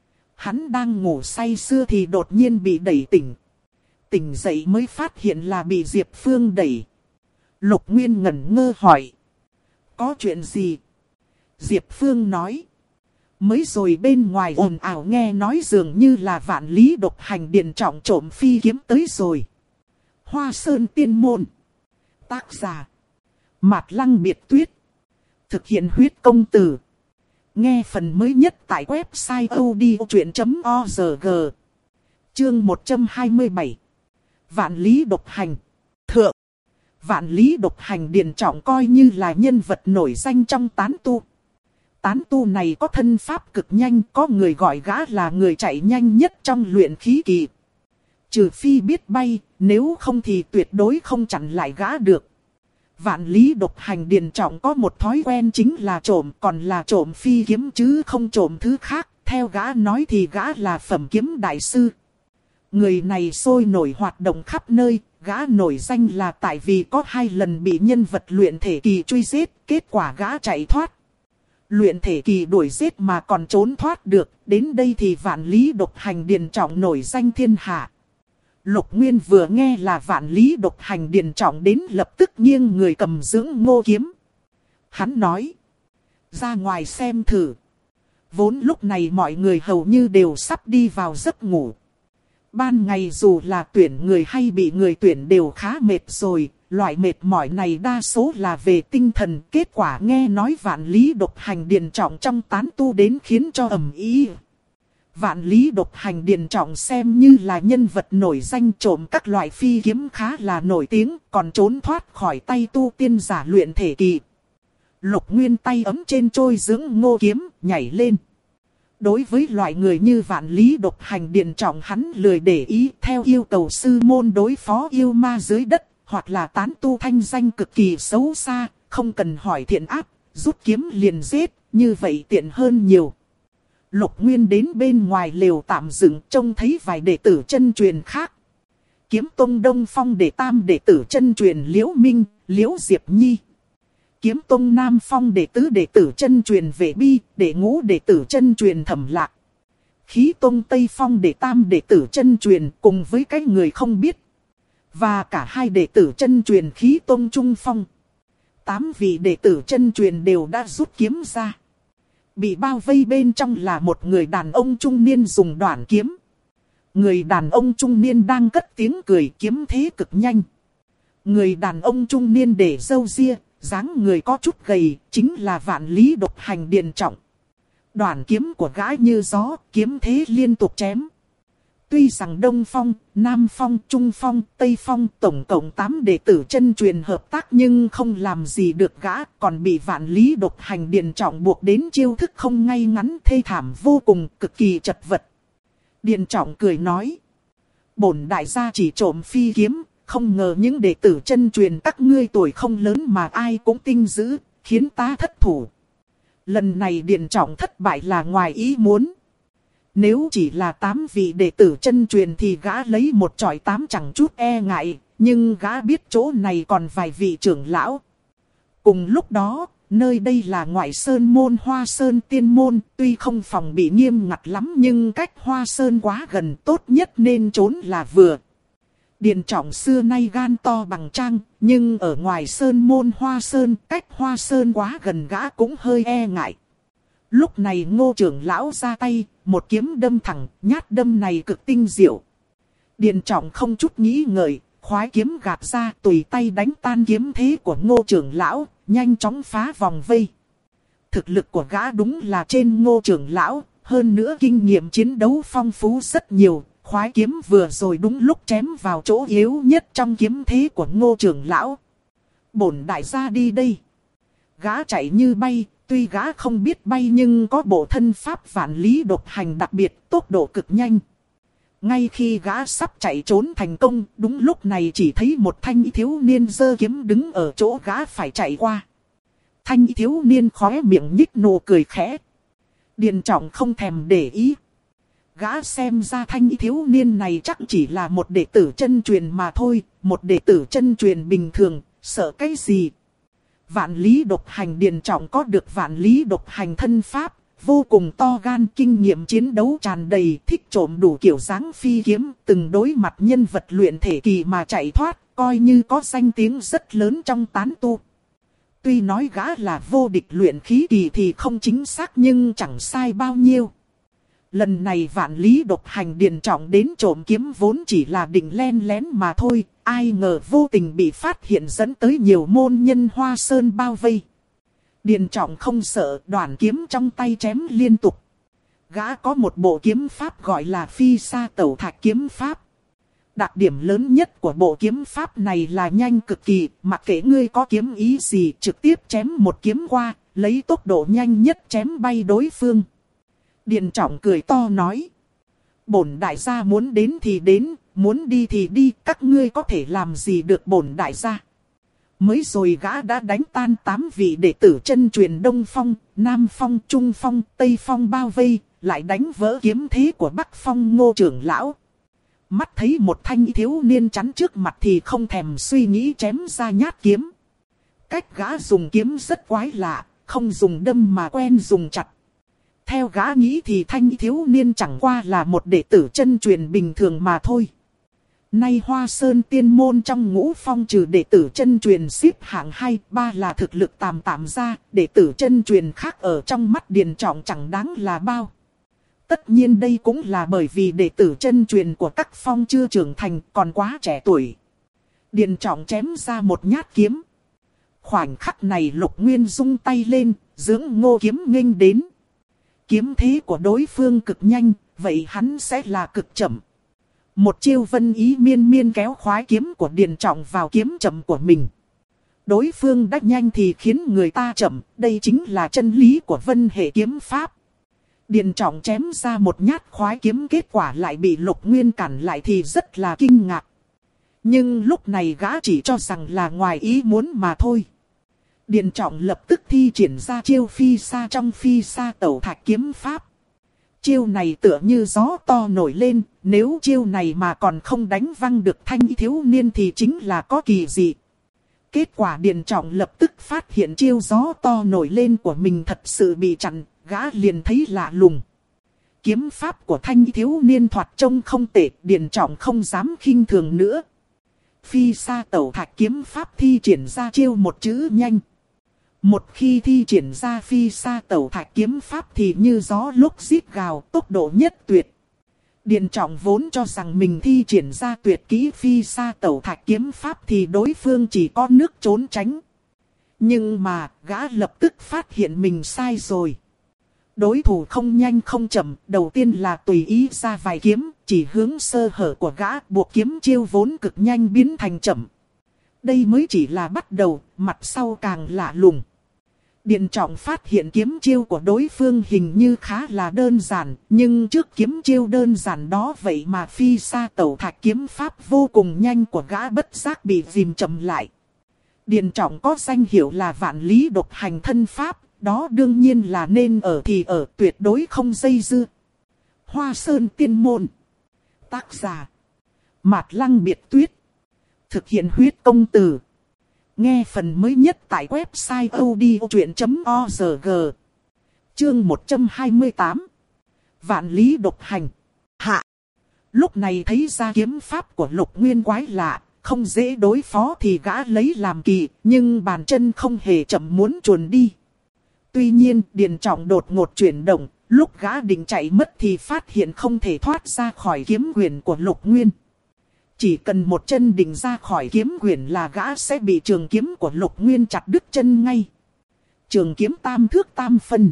Hắn đang ngủ say sưa thì đột nhiên bị đẩy tỉnh. Tỉnh dậy mới phát hiện là bị Diệp Phương đẩy. Lục Nguyên ngẩn ngơ hỏi. Có chuyện gì? Diệp Phương nói. Mới rồi bên ngoài ồn ào nghe nói dường như là Vạn Lý Độc Hành Điền Trọng trộm phi kiếm tới rồi. Hoa Sơn Tiên Môn. Tác giả. Mạt Lăng Biệt Tuyết. Thực hiện huyết công từ. Nghe phần mới nhất tại website odchuyện.org. Chương 127. Vạn Lý Độc Hành. Thượng. Vạn Lý Độc Hành Điền Trọng coi như là nhân vật nổi danh trong tán tu. Tán tu này có thân pháp cực nhanh, có người gọi gã là người chạy nhanh nhất trong luyện khí kỳ. Trừ phi biết bay, nếu không thì tuyệt đối không chặn lại gã được. Vạn Lý Độc Hành Điền Trọng có một thói quen chính là trộm, còn là trộm phi kiếm chứ không trộm thứ khác. Theo gã nói thì gã là phẩm kiếm đại sư. Người này sôi nổi hoạt động khắp nơi, gã nổi danh là tại vì có 2 lần bị nhân vật luyện thể kỳ truy giết, kết quả gã chạy thoát. Luyện thể kỳ đuổi giết mà còn trốn thoát được, đến đây thì Vạn Lý Độc Hành Điền Trọng nổi danh thiên hạ. Lục Nguyên vừa nghe là Vạn Lý Độc Hành Điền Trọng đến lập tức nghiêng người cầm dưỡng ngô kiếm. Hắn nói, ra ngoài xem thử. Vốn lúc này mọi người hầu như đều sắp đi vào giấc ngủ. Ban ngày dù là tuyển người hay bị người tuyển đều khá mệt rồi. Loại mệt mỏi này đa số là về tinh thần. Kết quả nghe nói Vạn Lý Độc Hành Điền Trọng trong tán tu đến khiến cho ầm ĩ. Vạn Lý Độc Hành Điền Trọng xem như là nhân vật nổi danh trộm các loại phi kiếm khá là nổi tiếng, còn trốn thoát khỏi tay tu tiên giả luyện thể kỳ. Lục Nguyên tay ấm trên trôi dưỡng ngô kiếm, nhảy lên. Đối với loại người như Vạn Lý Độc Hành Điền Trọng hắn lười để ý, theo yêu cầu sư môn đối phó yêu ma dưới đất, hoặc là tán tu thanh danh cực kỳ xấu xa, không cần hỏi thiện ác, rút kiếm liền giết, như vậy tiện hơn nhiều. Lục Nguyên đến bên ngoài lều tạm dựng, trông thấy vài đệ tử chân truyền khác. Kiếm Tông Đông Phong đệ tam đệ tử chân truyền Liễu Minh, Liễu Diệp Nhi. Kiếm Tông Nam Phong đệ tứ đệ tử chân truyền Vệ Bi, đệ ngũ đệ tử chân truyền Thẩm Lạc. Khí Tông Tây Phong đệ tam đệ tử chân truyền cùng với cái người không biết. Và cả 2 đệ tử chân truyền Khí Tông Trung Phong. 8 vị đệ tử chân truyền đều đã rút kiếm ra. Bị bao vây bên trong là một người đàn ông trung niên dùng đoạn kiếm. Người đàn ông trung niên đang cất tiếng cười, kiếm thế cực nhanh. Người đàn ông trung niên để râu ria, dáng người có chút gầy, chính là Vạn Lý Độc Hành Điền Trọng. Đoạn kiếm của gã như gió, kiếm thế liên tục chém. Tuy rằng Đông Phong, Nam Phong, Trung Phong, Tây Phong tổng cộng 8 đệ tử chân truyền hợp tác nhưng không làm gì được gã, còn bị Vạn Lý Độc Hành Điền Trọng buộc đến chiêu thức không ngay ngắn, thê thảm vô cùng, cực kỳ chật vật. Điền Trọng cười nói, bổn đại gia chỉ trộm phi kiếm, không ngờ những đệ tử chân truyền các ngươi tuổi không lớn mà ai cũng tinh dữ, khiến ta thất thủ. Lần này Điền Trọng thất bại là ngoài ý muốn. Nếu chỉ là 8 vị đệ tử chân truyền thì gã lấy một chọi 8 chẳng chút e ngại, nhưng gã biết chỗ này còn vài vị trưởng lão. Cùng lúc đó, nơi đây là ngoại sơn môn Hoa Sơn Tiên Môn, tuy không phòng bị nghiêm ngặt lắm nhưng cách Hoa Sơn quá gần, tốt nhất nên trốn là vừa. Điền Trọng xưa nay gan to bằng trang, nhưng ở ngoài sơn môn Hoa Sơn, cách Hoa Sơn quá gần gã cũng hơi e ngại. Lúc này Ngô trưởng lão ra tay, một kiếm đâm thẳng, nhát đâm này cực tinh diệu. Điền Trọng không chút nghĩ ngợi, khoái kiếm gạt ra, tùy tay đánh tan kiếm thế của Ngô trưởng lão, nhanh chóng phá vòng vây. Thực lực của gã đúng là trên Ngô trưởng lão, hơn nữa kinh nghiệm chiến đấu phong phú rất nhiều. Khoái kiếm vừa rồi đúng lúc chém vào chỗ yếu nhất trong kiếm thế của Ngô trưởng lão. Bổn đại gia đi đây. Gã chạy như bay, tuy gã không biết bay nhưng có bộ thân pháp Vạn Lý Độc Hành đặc biệt, tốc độ cực nhanh. Ngay khi gã sắp chạy trốn thành công, đúng lúc này chỉ thấy một thanh thiếu niên giơ kiếm đứng ở chỗ gã phải chạy qua. Thanh thiếu niên khóe miệng nhích nụ cười khẽ. Điền Trọng không thèm để ý. Gã xem ra thanh thiếu niên này chắc chỉ là một đệ tử chân truyền mà thôi, một đệ tử chân truyền bình thường, sợ cái gì. Vạn Lý Độc Hành Điền Trọng có được Vạn Lý Độc Hành thân pháp, vô cùng to gan, kinh nghiệm chiến đấu tràn đầy, thích trộm đủ kiểu dáng phi kiếm, từng đối mặt nhân vật luyện thể kỳ mà chạy thoát, coi như có danh tiếng rất lớn trong tán tu. Tuy nói gã là vô địch luyện khí kỳ thì không chính xác nhưng chẳng sai bao nhiêu. Lần này vạn lý độc hành Điền Trọng đến trộm kiếm vốn chỉ là định len lén mà thôi. Ai ngờ vô tình bị phát hiện dẫn tới nhiều môn nhân Hoa Sơn bao vây. Điền Trọng không sợ, đoàn kiếm trong tay chém liên tục. Gã có một bộ kiếm pháp gọi là Phi Sa Tẩu Thạch kiếm pháp. Đặc điểm lớn nhất của bộ kiếm pháp này là nhanh cực kỳ, mặc kệ ngươi có kiếm ý gì trực tiếp chém một kiếm qua, lấy tốc độ nhanh nhất chém bay đối phương. Điền Trọng cười to nói. Bổn đại gia muốn đến thì đến, muốn đi thì đi, các ngươi có thể làm gì được bổn đại gia. Mới rồi gã đã đánh tan 8 vị đệ tử chân truyền Đông Phong, Nam Phong, Trung Phong, Tây Phong bao vây, lại đánh vỡ kiếm thế của Bắc Phong Ngô trưởng lão. Mắt thấy một thanh thiếu niên chắn trước mặt thì không thèm suy nghĩ chém ra nhát kiếm. Cách gã dùng kiếm rất quái lạ, không dùng đâm mà quen dùng chặt. Theo gã nghĩ thì thanh thiếu niên chẳng qua là một đệ tử chân truyền bình thường mà thôi. Nay Hoa Sơn tiên môn trong Ngũ Phong trừ đệ tử chân truyền xếp hạng 2, 3 là thực lực tạm tạm ra, đệ tử chân truyền khác ở trong mắt Điền Trọng chẳng đáng là bao. Tất nhiên đây cũng là bởi vì đệ tử chân truyền của các phong chưa trưởng thành, còn quá trẻ tuổi. Điền Trọng chém ra một nhát kiếm. Khoảnh khắc này Lục Nguyên rung tay lên, dưỡng Ngô kiếm nghênh đến. Kiếm thế của đối phương cực nhanh, vậy hắn sẽ là cực chậm. Một chiêu vân ý miên miên kéo khoái kiếm của Điền Trọng vào kiếm chậm của mình. Đối phương đắc nhanh thì khiến người ta chậm, đây chính là chân lý của vân hệ kiếm pháp. Điền Trọng chém ra một nhát khoái kiếm, kết quả lại bị Lục Nguyên cản lại thì rất là kinh ngạc. Nhưng lúc này gã chỉ cho rằng là ngoài ý muốn mà thôi. Điền Trọng lập tức thi triển ra chiêu Phi Sa trong Phi Sa Tẩu Thạch kiếm pháp. Chiêu này tựa như gió to nổi lên, nếu chiêu này mà còn không đánh văng được thanh thiếu niên thì chính là có kỳ dị. Kết quả Điền Trọng lập tức phát hiện chiêu gió to nổi lên của mình thật sự bị chặn, gã liền thấy lạ lùng. Kiếm pháp của thanh thiếu niên thoạt trông không tệ, Điền Trọng không dám khinh thường nữa. Phi Sa Tẩu Thạch kiếm pháp thi triển ra chiêu một chữ nhanh. Một khi thi triển ra Phi Sa Tẩu Thạch kiếm pháp thì như gió lúc rít gào, tốc độ nhất tuyệt. Điền Trọng vốn cho rằng mình thi triển ra tuyệt kỹ Phi Sa Tẩu Thạch kiếm pháp thì đối phương chỉ có nước trốn tránh. Nhưng mà gã lập tức phát hiện mình sai rồi. Đối thủ không nhanh không chậm, đầu tiên là tùy ý ra vài kiếm, chỉ hướng sơ hở của gã buộc kiếm chiêu vốn cực nhanh biến thành chậm. Đây mới chỉ là bắt đầu, mặt sau càng lạ lùng. Điền Trọng phát hiện kiếm chiêu của đối phương hình như khá là đơn giản, nhưng trước kiếm chiêu đơn giản đó vậy mà Phi Sa Tẩu Thạch kiếm pháp vô cùng nhanh của gã bất giác bị dìm chậm lại. Điền Trọng có danh hiệu là vạn lý độc hành thân pháp, đó đương nhiên là nên ở thì ở, tuyệt đối không dây dưa. Hoa Sơn tiên môn. Tác giả Mạt Lăng Biệt Tuyết. Thực hiện huyết công từ. Nghe phần mới nhất tại website odchuyện.org. Chương 128. Vạn lý độc hành. Hạ. Lúc này thấy ra kiếm pháp của Lục Nguyên quái lạ, không dễ đối phó thì gã lấy làm kỳ, nhưng bàn chân không hề chậm muốn chuồn đi. Tuy nhiên, Điền Trọng đột ngột chuyển động, lúc gã định chạy mất thì phát hiện không thể thoát ra khỏi kiếm quyền của Lục Nguyên. Chỉ cần một chân định ra khỏi kiếm quyền là gã sẽ bị trường kiếm của Lục Nguyên chặt đứt chân ngay. Trường kiếm tam thước tam phân.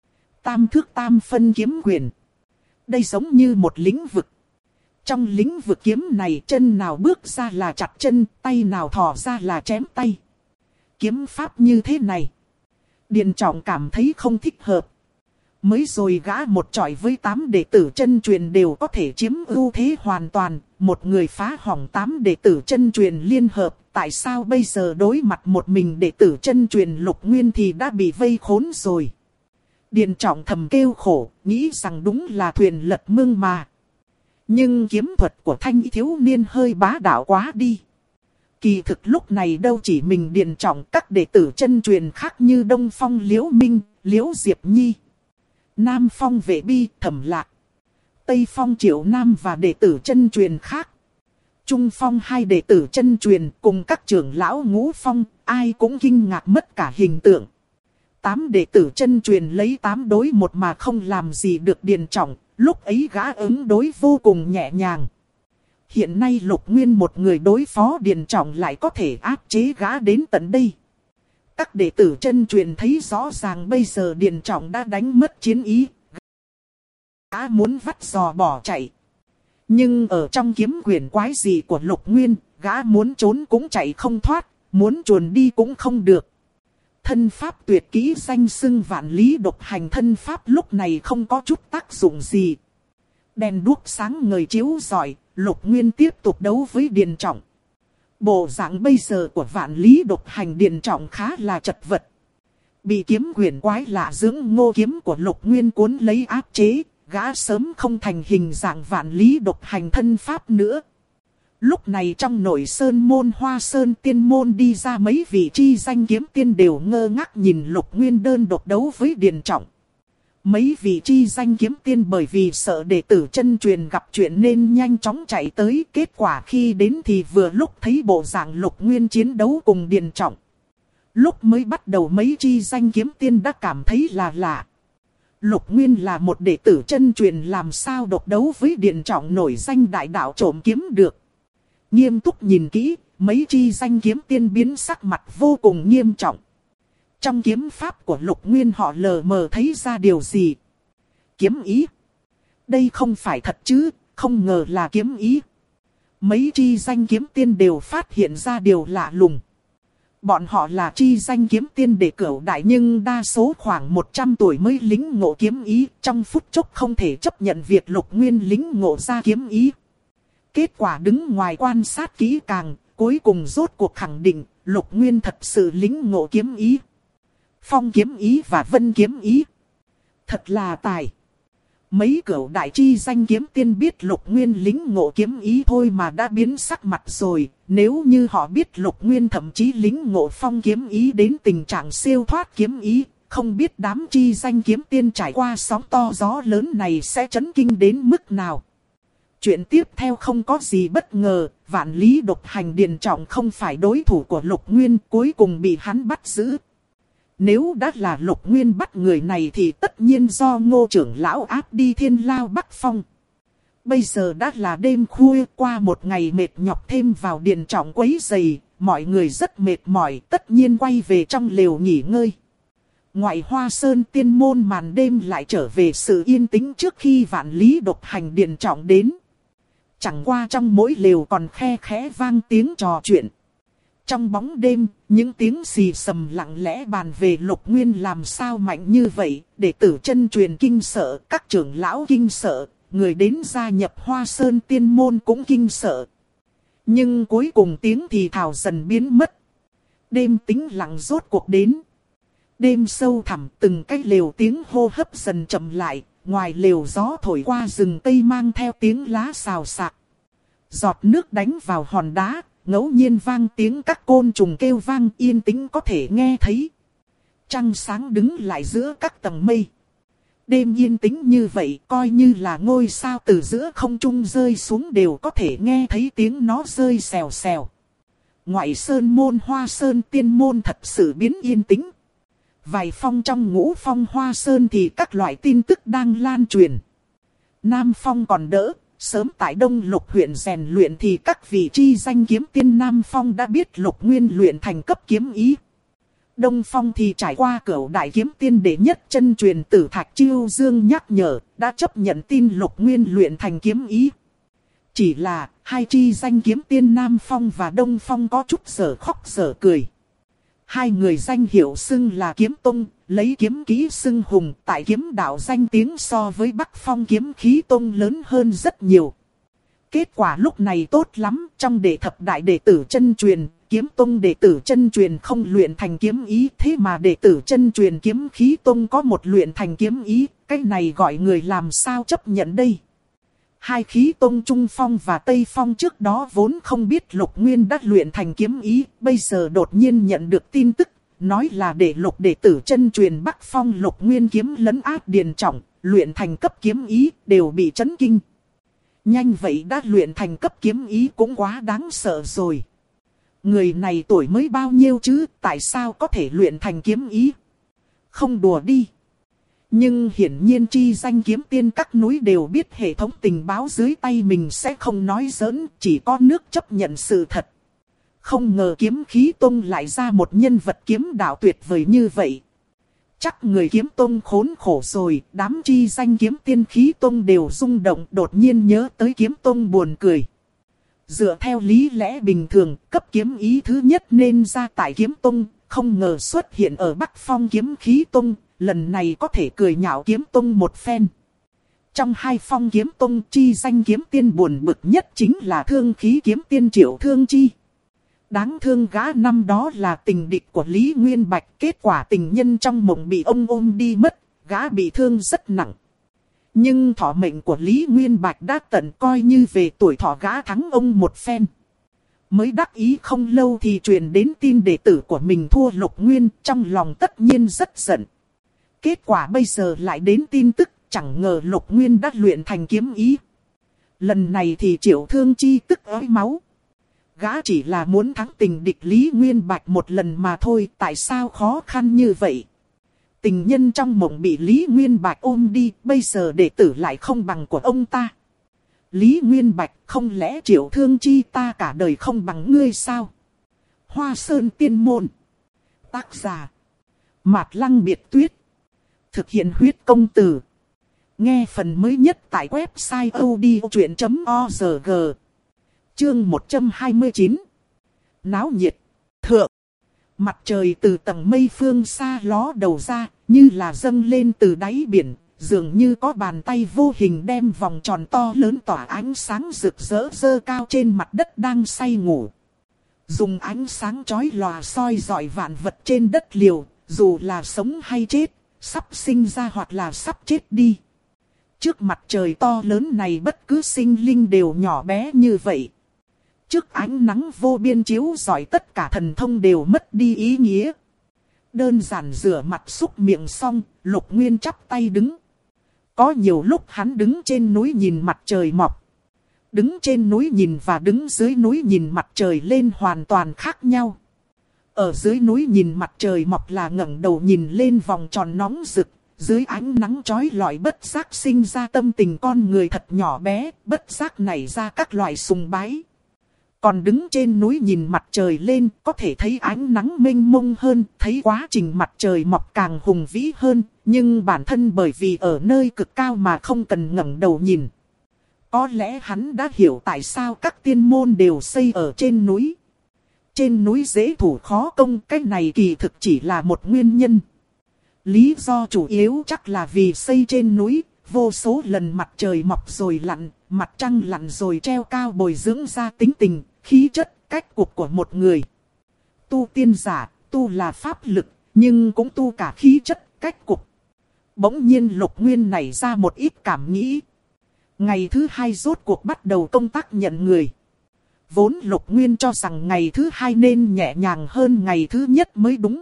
Tam thước tam phân kiếm quyền. Đây giống như một lĩnh vực. Trong lĩnh vực kiếm này, chân nào bước ra là chặt chân, tay nào thò ra là chém tay. Kiếm pháp như thế này, Điền Trọng cảm thấy không thích hợp. Mới rồi gã một chọi với 8 đệ tử chân truyền đều có thể chiếm ưu thế hoàn toàn, một người phá hỏng 8 đệ tử chân truyền liên hợp, tại sao bây giờ đối mặt một mình đệ tử chân truyền Lục Nguyên thì đã bị vây khốn rồi. Điền Trọng thầm kêu khổ, nghĩ rằng đúng là thuyền lật mương mà. Nhưng kiếm thuật của thanh thiếu niên hơi bá đạo quá đi. Kỳ thực lúc này đâu chỉ mình Điền Trọng, các đệ tử chân truyền khác như Đông Phong Liễu Minh, Liễu Diệp Nhi, Nam Phong Vệ Bi, Thẩm Lạc, Tây Phong Triệu Nam và đệ tử chân truyền khác. Trung Phong hai đệ tử chân truyền cùng các trưởng lão Ngũ Phong, ai cũng kinh ngạc mất cả hình tượng. 8 đệ tử chân truyền lấy 8 đối 1 mà không làm gì được Điền Trọng, lúc ấy gã ứng đối vô cùng nhẹ nhàng. Hiện nay Lục Nguyên một người đối phó Điền Trọng lại có thể áp chế gã đến tận đây. Các đệ tử chân truyền thấy rõ ràng bây giờ Điền Trọng đã đánh mất chiến ý. Gã muốn vắt giò bỏ chạy. Nhưng ở trong kiếm quyển quái dị của Lục Nguyên, gã muốn trốn cũng chạy không thoát, muốn chuồn đi cũng không được. Thân pháp tuyệt kỹ danh xưng vạn lý độc hành thân pháp lúc này không có chút tác dụng gì. Đèn đuốc sáng ngời chiếu rọi, Lục Nguyên tiếp tục đấu với Điền Trọng. Bộ dạng bây giờ của vạn lý độc hành Điền Trọng khá là chật vật. Bị kiếm quyển quái lạ dưỡng ngô kiếm của Lục Nguyên cuốn lấy áp chế, gã sớm không thành hình dạng vạn lý độc hành thân pháp nữa. Lúc này trong nội sơn môn Hoa Sơn Tiên Môn đi ra mấy vị chi danh kiếm tiên đều ngơ ngác nhìn Lục Nguyên đơn độc đấu với Điền Trọng. Mấy vị chi danh kiếm tiên bởi vì sợ đệ tử chân truyền gặp chuyện nên nhanh chóng chạy tới. Kết quả khi đến thì vừa lúc thấy bộ dạng Lục Nguyên chiến đấu cùng Điền Trọng. Lúc mới bắt đầu mấy chi danh kiếm tiên đã cảm thấy là lạ. Lục Nguyên là một đệ tử chân truyền làm sao độc đấu với Điền Trọng nổi danh đại đạo trộm kiếm được. Nghiêm túc nhìn kỹ, mấy chi danh kiếm tiên biến sắc mặt vô cùng nghiêm trọng. Trong kiếm pháp của Lục Nguyên họ lờ mờ thấy ra điều gì? Kiếm ý. Đây không phải thật chứ, không ngờ là kiếm ý. Mấy chi danh kiếm tiên đều phát hiện ra điều lạ lùng. Bọn họ là chi danh kiếm tiên đệ cửu đại nhưng đa số khoảng 100 tuổi mới lĩnh ngộ kiếm ý. Trong phút chốc không thể chấp nhận việc Lục Nguyên lĩnh ngộ ra kiếm ý. Kết quả đứng ngoài quan sát kỹ càng, cuối cùng rốt cuộc khẳng định Lục Nguyên thật sự lĩnh ngộ kiếm ý. Phong kiếm ý và vân kiếm ý. Thật là tài. Mấy cửu đại chi danh kiếm tiên biết Lục Nguyên lĩnh ngộ kiếm ý thôi mà đã biến sắc mặt rồi. Nếu như họ biết Lục Nguyên thậm chí lĩnh ngộ phong kiếm ý đến tình trạng siêu thoát kiếm ý, không biết đám chi danh kiếm tiên trải qua sóng to gió lớn này sẽ chấn kinh đến mức nào. Chuyện tiếp theo không có gì bất ngờ, vạn lý độc hành Điền Trọng không phải đối thủ của Lục Nguyên, cuối cùng bị hắn bắt giữ. Nếu đã là Lục Nguyên bắt người này thì tất nhiên do Ngô trưởng lão áp đi Thiên Lao Bắc Phong. Bây giờ đã là đêm khuya, qua một ngày mệt nhọc thêm vào Điền Trọng quấy rầy, mọi người rất mệt mỏi, tất nhiên quay về trong lều nghỉ ngơi. Ngoại Hoa Sơn Tiên Môn màn đêm lại trở về sự yên tĩnh trước khi vạn lý độc hành Điền Trọng đến. Chẳng qua trong mỗi lều còn khe khẽ vang tiếng trò chuyện. Trong bóng đêm, những tiếng xì xầm lặng lẽ bàn về Lục Nguyên làm sao mạnh như vậy, đệ tử chân truyền kinh sợ, các trưởng lão kinh sợ, người đến gia nhập Hoa Sơn Tiên Môn cũng kinh sợ. Nhưng cuối cùng tiếng thì thào dần biến mất. Đêm tĩnh lặng rốt cuộc đến. Đêm sâu thẳm, từng cái lều tiếng hô hấp dần chậm lại, ngoài lều gió thổi qua rừng cây mang theo tiếng lá xào xạc. Giọt nước đánh vào hòn đá, ngẫu nhiên vang tiếng các côn trùng kêu vang yên tĩnh có thể nghe thấy. Trăng sáng đứng lại giữa các tầng mây. Đêm yên tĩnh như vậy coi như là ngôi sao từ giữa không trung rơi xuống đều có thể nghe thấy tiếng nó rơi xèo xèo. Ngoại sơn môn Hoa Sơn Tiên Môn thật sự biến yên tĩnh. Vài phong trong Ngũ Phong Hoa Sơn thì các loại tin tức đang lan truyền. Nam Phong còn đỡ, sớm tại Đông Lục huyện rèn luyện thì các vị chi danh kiếm tiên Nam Phong đã biết Lục Nguyên luyện thành cấp kiếm ý. Đông Phong thì trải qua cửu đại kiếm tiên đệ nhất chân truyền Tử Thạch Chiêu Dương nhắc nhở, đã chấp nhận tin Lục Nguyên luyện thành kiếm ý. Chỉ là hai chi danh kiếm tiên Nam Phong và Đông Phong có chút dở khóc dở cười. Hai người danh hiệu xưng là kiếm tông, lấy kiếm kỹ xưng hùng, tại kiếm đạo danh tiếng so với Bắc Phong kiếm khí tông lớn hơn rất nhiều. Kết quả lúc này tốt lắm, trong đệ thập đại đệ tử chân truyền, kiếm tông đệ tử chân truyền không luyện thành kiếm ý, thế mà đệ tử chân truyền kiếm khí tông có một luyện thành kiếm ý, cái này gọi người làm sao chấp nhận đây. Hai khí tông Trung Phong và Tây Phong trước đó vốn không biết Lục Nguyên đã luyện thành kiếm ý, bây giờ đột nhiên nhận được tin tức, nói là để Lục đệ tử chân truyền Bắc Phong Lục Nguyên kiếm lấn áp Điền Trọng, luyện thành cấp kiếm ý, đều bị chấn kinh. Nhanh vậy đã luyện thành cấp kiếm ý cũng quá đáng sợ rồi. Người này tuổi mới bao nhiêu chứ, tại sao có thể luyện thành kiếm ý? Không đùa đi. Nhưng hiển nhiên chi danh kiếm tiên các núi đều biết hệ thống tình báo dưới tay mình sẽ không nói giỡn, chỉ có nước chấp nhận sự thật. Không ngờ kiếm khí tông lại ra một nhân vật kiếm đạo tuyệt vời như vậy. Chắc người kiếm tông khốn khổ rồi, đám chi danh kiếm tiên khí tông đều rung động, đột nhiên nhớ tới kiếm tông buồn cười. Dựa theo lý lẽ bình thường, cấp kiếm ý thứ nhất nên ra tại kiếm tông, không ngờ xuất hiện ở Bắc Phong kiếm khí tông, lần này có thể cười nhạo kiếm tông một phen. Trong hai phong kiếm tông, chi danh kiếm tiên buồn bực nhất chính là thương khí kiếm tiên Triệu Thương Chi. Đáng thương gã năm đó là tình địch của Lý Nguyên Bạch, kết quả tình nhân trong mộng bị ông ôm đi mất, gã bị thương rất nặng. Nhưng thọ mệnh của Lý Nguyên Bạch đã tận, coi như về tuổi thọ gã thắng ông một phen. Mới đắc ý không lâu thì truyền đến tin đệ tử của mình thua Lục Nguyên, trong lòng tất nhiên rất giận. Kết quả bây giờ lại đến tin tức, chẳng ngờ Lục Nguyên đã luyện thành kiếm ý. Lần này thì Triệu Thương Chi tức ói máu. Gã chỉ là muốn thắng tình địch Lý Nguyên Bạch một lần mà thôi, tại sao khó khăn như vậy? Tình nhân trong mộng bị Lý Nguyên Bạch ôm đi, bây giờ đệ tử lại không bằng của ông ta. Lý Nguyên Bạch, không lẽ Triệu Thương Chi ta cả đời không bằng ngươi sao? Hoa Sơn Tiên Môn. Tác giả Mạt Lăng Biệt Tuyết. Thực hiện huyết công từ. Nghe phần mới nhất tại website odchuyện.org. Chương 129. Náo nhiệt. Thượng. Mặt trời từ tầng mây phương xa ló đầu ra, như là dâng lên từ đáy biển, dường như có bàn tay vô hình đem vòng tròn to lớn tỏa ánh sáng rực rỡ dơ cao trên mặt đất đang say ngủ. Dùng ánh sáng chói lòa soi rọi vạn vật trên đất liều, dù là sống hay chết, sắp sinh ra hoặc là sắp chết đi. Trước mặt trời to lớn này bất cứ sinh linh đều nhỏ bé như vậy. Trước ánh nắng vô biên chiếu rọi tất cả thần thông đều mất đi ý nghĩa. Đơn giản rửa mặt súc miệng xong, Lục Nguyên chắp tay đứng. Có nhiều lúc hắn đứng trên núi nhìn mặt trời mọc. Đứng trên núi nhìn và đứng dưới núi nhìn mặt trời lên hoàn toàn khác nhau. Ở dưới núi nhìn mặt trời mọc là ngẩng đầu nhìn lên vòng tròn nóng rực. Dưới ánh nắng chói lọi bất giác sinh ra tâm tình con người thật nhỏ bé, bất giác nảy ra các loại sùng bái. Còn đứng trên núi nhìn mặt trời lên, có thể thấy ánh nắng mênh mông hơn, thấy quá trình mặt trời mọc càng hùng vĩ hơn, nhưng bản thân bởi vì ở nơi cực cao mà không cần ngẩng đầu nhìn. Có lẽ hắn đã hiểu tại sao các tiên môn đều xây ở trên núi. Trên núi dễ thủ khó công, cái này kỳ thực chỉ là một nguyên nhân. Lý do chủ yếu chắc là vì xây trên núi, vô số lần mặt trời mọc rồi lặn, mặt trăng lặn rồi treo cao bồi dưỡng ra tính tình, khí chất, cách cục của một người. Tu tiên giả, tu là pháp lực, nhưng cũng tu cả khí chất, cách cục. Bỗng nhiên Lục Nguyên nảy ra một ít cảm nghĩ. Ngày thứ hai rốt cuộc bắt đầu công tác nhận người. Vốn Lục Nguyên cho rằng ngày thứ hai nên nhẹ nhàng hơn ngày thứ nhất mới đúng.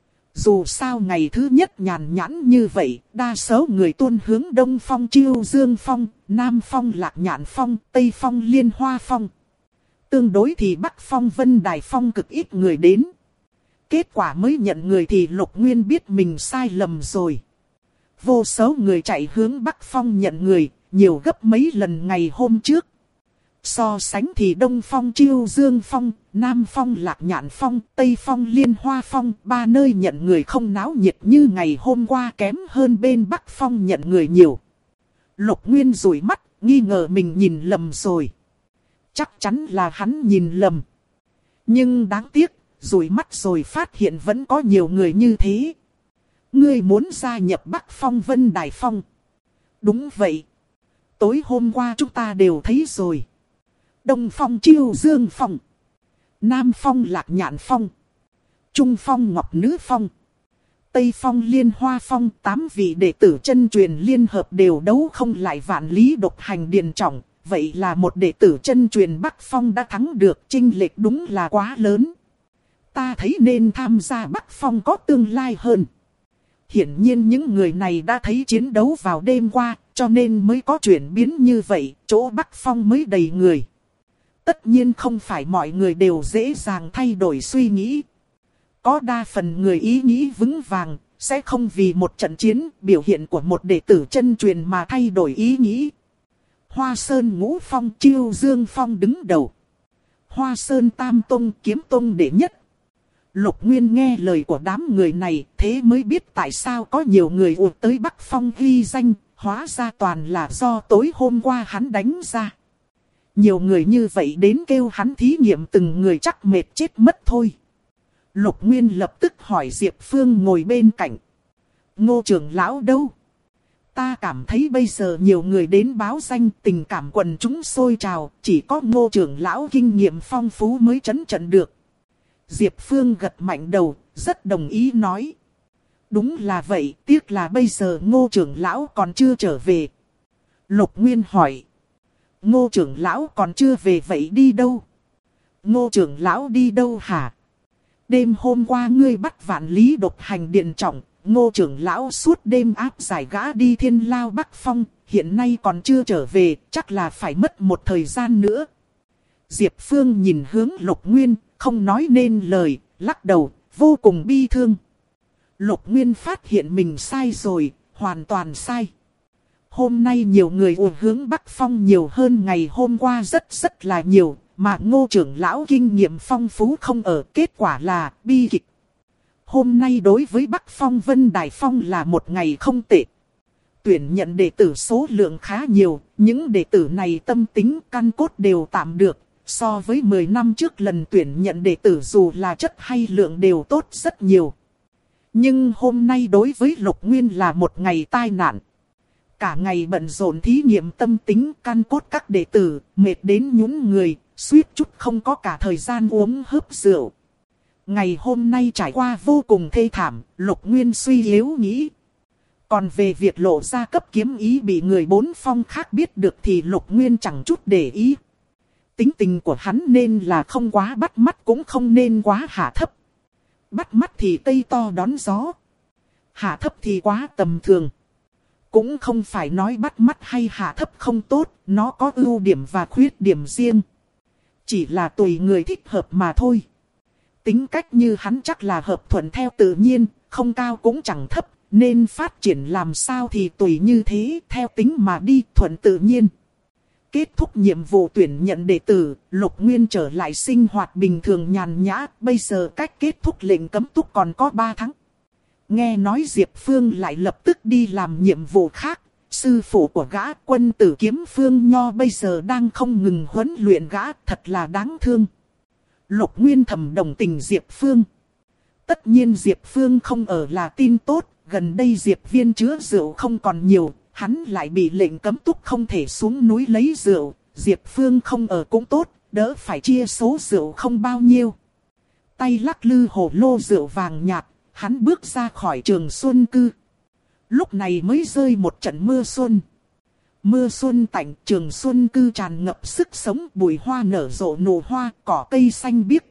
Dù sao ngày thứ nhất nhàn nhãn như vậy, đa số người tuôn hướng Đông Phong Chiêu Dương Phong, Nam Phong Lạc Nhạn Phong, Tây Phong Liên Hoa Phong. Tương đối thì Bắc Phong Vân Đài Phong cực ít người đến. Kết quả mới nhận người thì Lục Nguyên biết mình sai lầm rồi. Vô số người chạy hướng Bắc Phong nhận người, nhiều gấp mấy lần ngày hôm trước. So sánh thì Đông Phong Chiêu Dương Phong, Nam Phong Lạc Nhạn Phong, Tây Phong Liên Hoa Phong, ba nơi nhận người không náo nhiệt như ngày hôm qua kém hơn bên Bắc Phong nhận người nhiều. Lục Nguyên dụi mắt, nghi ngờ mình nhìn lầm rồi. Chắc chắn là hắn nhìn lầm. Nhưng đáng tiếc, dụi mắt rồi phát hiện vẫn có nhiều người như thế. Ngươi muốn gia nhập Bắc Phong Vân Đài Phong? Đúng vậy. Tối hôm qua chúng ta đều thấy rồi. Đông Phong Chiêu Dương Phong, Nam Phong Lạc Nhạn Phong, Trung Phong Ngọc Nữ Phong, Tây Phong Liên Hoa Phong, 8 vị đệ tử chân truyền liên hợp đều đấu không lại Vạn Lý Độc Hành Điền Trọng. Vậy là một đệ tử chân truyền Bắc Phong đã thắng được, chênh lệch đúng là quá lớn. Ta thấy nên tham gia Bắc Phong có tương lai hơn. Hiển nhiên những người này đã thấy chiến đấu vào đêm qua, cho nên mới có chuyển biến như vậy, chỗ Bắc Phong mới đầy người. Tất nhiên không phải mọi người đều dễ dàng thay đổi suy nghĩ. Có đa phần người ý nghĩ vững vàng, sẽ không vì một trận chiến, biểu hiện của một đệ tử chân truyền mà thay đổi ý nghĩ. Hoa Sơn Ngũ Phong, Chiêu Dương Phong đứng đầu. Hoa Sơn Tam Tông, Kiếm Tông đệ nhất. Lục Nguyên nghe lời của đám người này, thế mới biết tại sao có nhiều người ùa tới Bắc Phong ghi danh, hóa ra toàn là do tối hôm qua hắn đánh ra. Nhiều người như vậy đến kêu hắn thí nghiệm từng người chắc mệt chết mất thôi. Lục Nguyên lập tức hỏi Diệp Phương ngồi bên cạnh. Ngô trưởng lão đâu? Ta cảm thấy bây giờ nhiều người đến báo danh, tình cảm quần chúng sôi trào, chỉ có Ngô trưởng lão kinh nghiệm phong phú mới trấn trận được. Diệp Phương gật mạnh đầu, rất đồng ý nói. Đúng là vậy, tiếc là bây giờ Ngô trưởng lão còn chưa trở về. Lục Nguyên hỏi. Ngô trưởng lão còn chưa về vậy đi đâu? Ngô trưởng lão đi đâu hả? Đêm hôm qua ngươi bắt Vạn Lý Độc Hành điện trọng, Ngô trưởng lão suốt đêm áp giải gã đi Thiên Lao Bắc Phong, hiện nay còn chưa trở về, chắc là phải mất một thời gian nữa. Diệp Phương nhìn hướng Lục Nguyên, không nói nên lời, lắc đầu, vô cùng bi thương. Lục Nguyên phát hiện mình sai rồi, hoàn toàn sai. Hôm nay nhiều người ùa hướng Bắc Phong nhiều hơn ngày hôm qua rất là nhiều, mà Ngô trưởng lão kinh nghiệm phong phú không ở, kết quả là bi kịch. Hôm nay đối với Bắc Phong Vân Đài Phong là một ngày không tệ. Tuyển nhận đệ tử số lượng khá nhiều, những đệ tử này tâm tính căn cốt đều tạm được. So với 10 năm trước lần tuyển nhận đệ tử dù là chất hay lượng đều tốt rất nhiều. Nhưng hôm nay đối với Lục Nguyên là một ngày tai nạn. Cả ngày bận rộn thí nghiệm tâm tính căn cốt các đệ tử, mệt đến nhũn người, suýt chút không có cả thời gian uống hớp rượu. Ngày hôm nay trải qua vô cùng thê thảm, Lục Nguyên suy yếu nghĩ. Còn về việc lộ ra cấp kiếm ý bị người bốn phong khác biết được thì Lục Nguyên chẳng chút để ý. Tính tình của hắn nên là không quá bắt mắt cũng không nên quá hạ thấp. Bắt mắt thì cây to đón gió. Hạ thấp thì quá tầm thường. Cũng không phải nói bắt mắt hay hạ thấp không tốt, nó có ưu điểm và khuyết điểm riêng. Chỉ là tùy người thích hợp mà thôi. Tính cách như hắn chắc là hợp thuận theo tự nhiên, không cao cũng chẳng thấp, nên phát triển làm sao thì tùy như thế, theo tính mà đi thuận tự nhiên. Kết thúc nhiệm vụ tuyển nhận đệ tử, Lục Nguyên trở lại sinh hoạt bình thường nhàn nhã, bây giờ cách kết thúc lệnh cấm túc còn có 3 tháng. Nghe nói Diệp Phương lại lập tức đi làm nhiệm vụ khác, sư phụ của gã Quân Tử Kiếm Phương Nho bây giờ đang không ngừng huấn luyện gã, thật là đáng thương. Lục Nguyên thầm đồng tình Diệp Phương. Tất nhiên Diệp Phương không ở là tin tốt, gần đây Diệp Viên chứa rượu không còn nhiều, hắn lại bị lệnh cấm túc không thể xuống núi lấy rượu, Diệp Phương không ở cũng tốt, đỡ phải chia số rượu không bao nhiêu. Tay lắc lư hồ lô rượu vàng nhạt, hắn bước ra khỏi Trường Xuân Cư. Lúc này mới rơi một trận mưa xuân. Mưa xuân tạnh, Trường Xuân Cư tràn ngập sức sống, bụi hoa nở rộ nụ hoa, cỏ cây xanh biếc.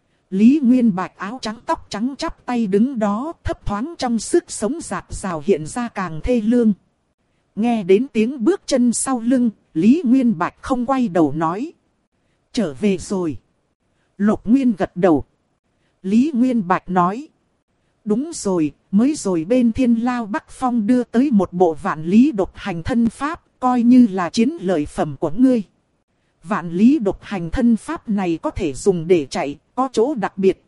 Lý Nguyên Bạch áo trắng tóc trắng chắp tay đứng đó, thấp thoáng trong sức sống rạc rào hiện ra càng thê lương. Nghe đến tiếng bước chân sau lưng, Lý Nguyên Bạch không quay đầu nói. Trở về rồi. Lục Nguyên gật đầu. Lý Nguyên Bạch nói. Đúng rồi, mới rồi bên Thiên Lao Bắc Phong đưa tới một bộ Vạn Lý Độc Hành thân pháp, coi như là chiến lợi phẩm của ngươi. Vạn Lý Độc Hành thân pháp này có thể dùng để chạy, có chỗ đặc biệt.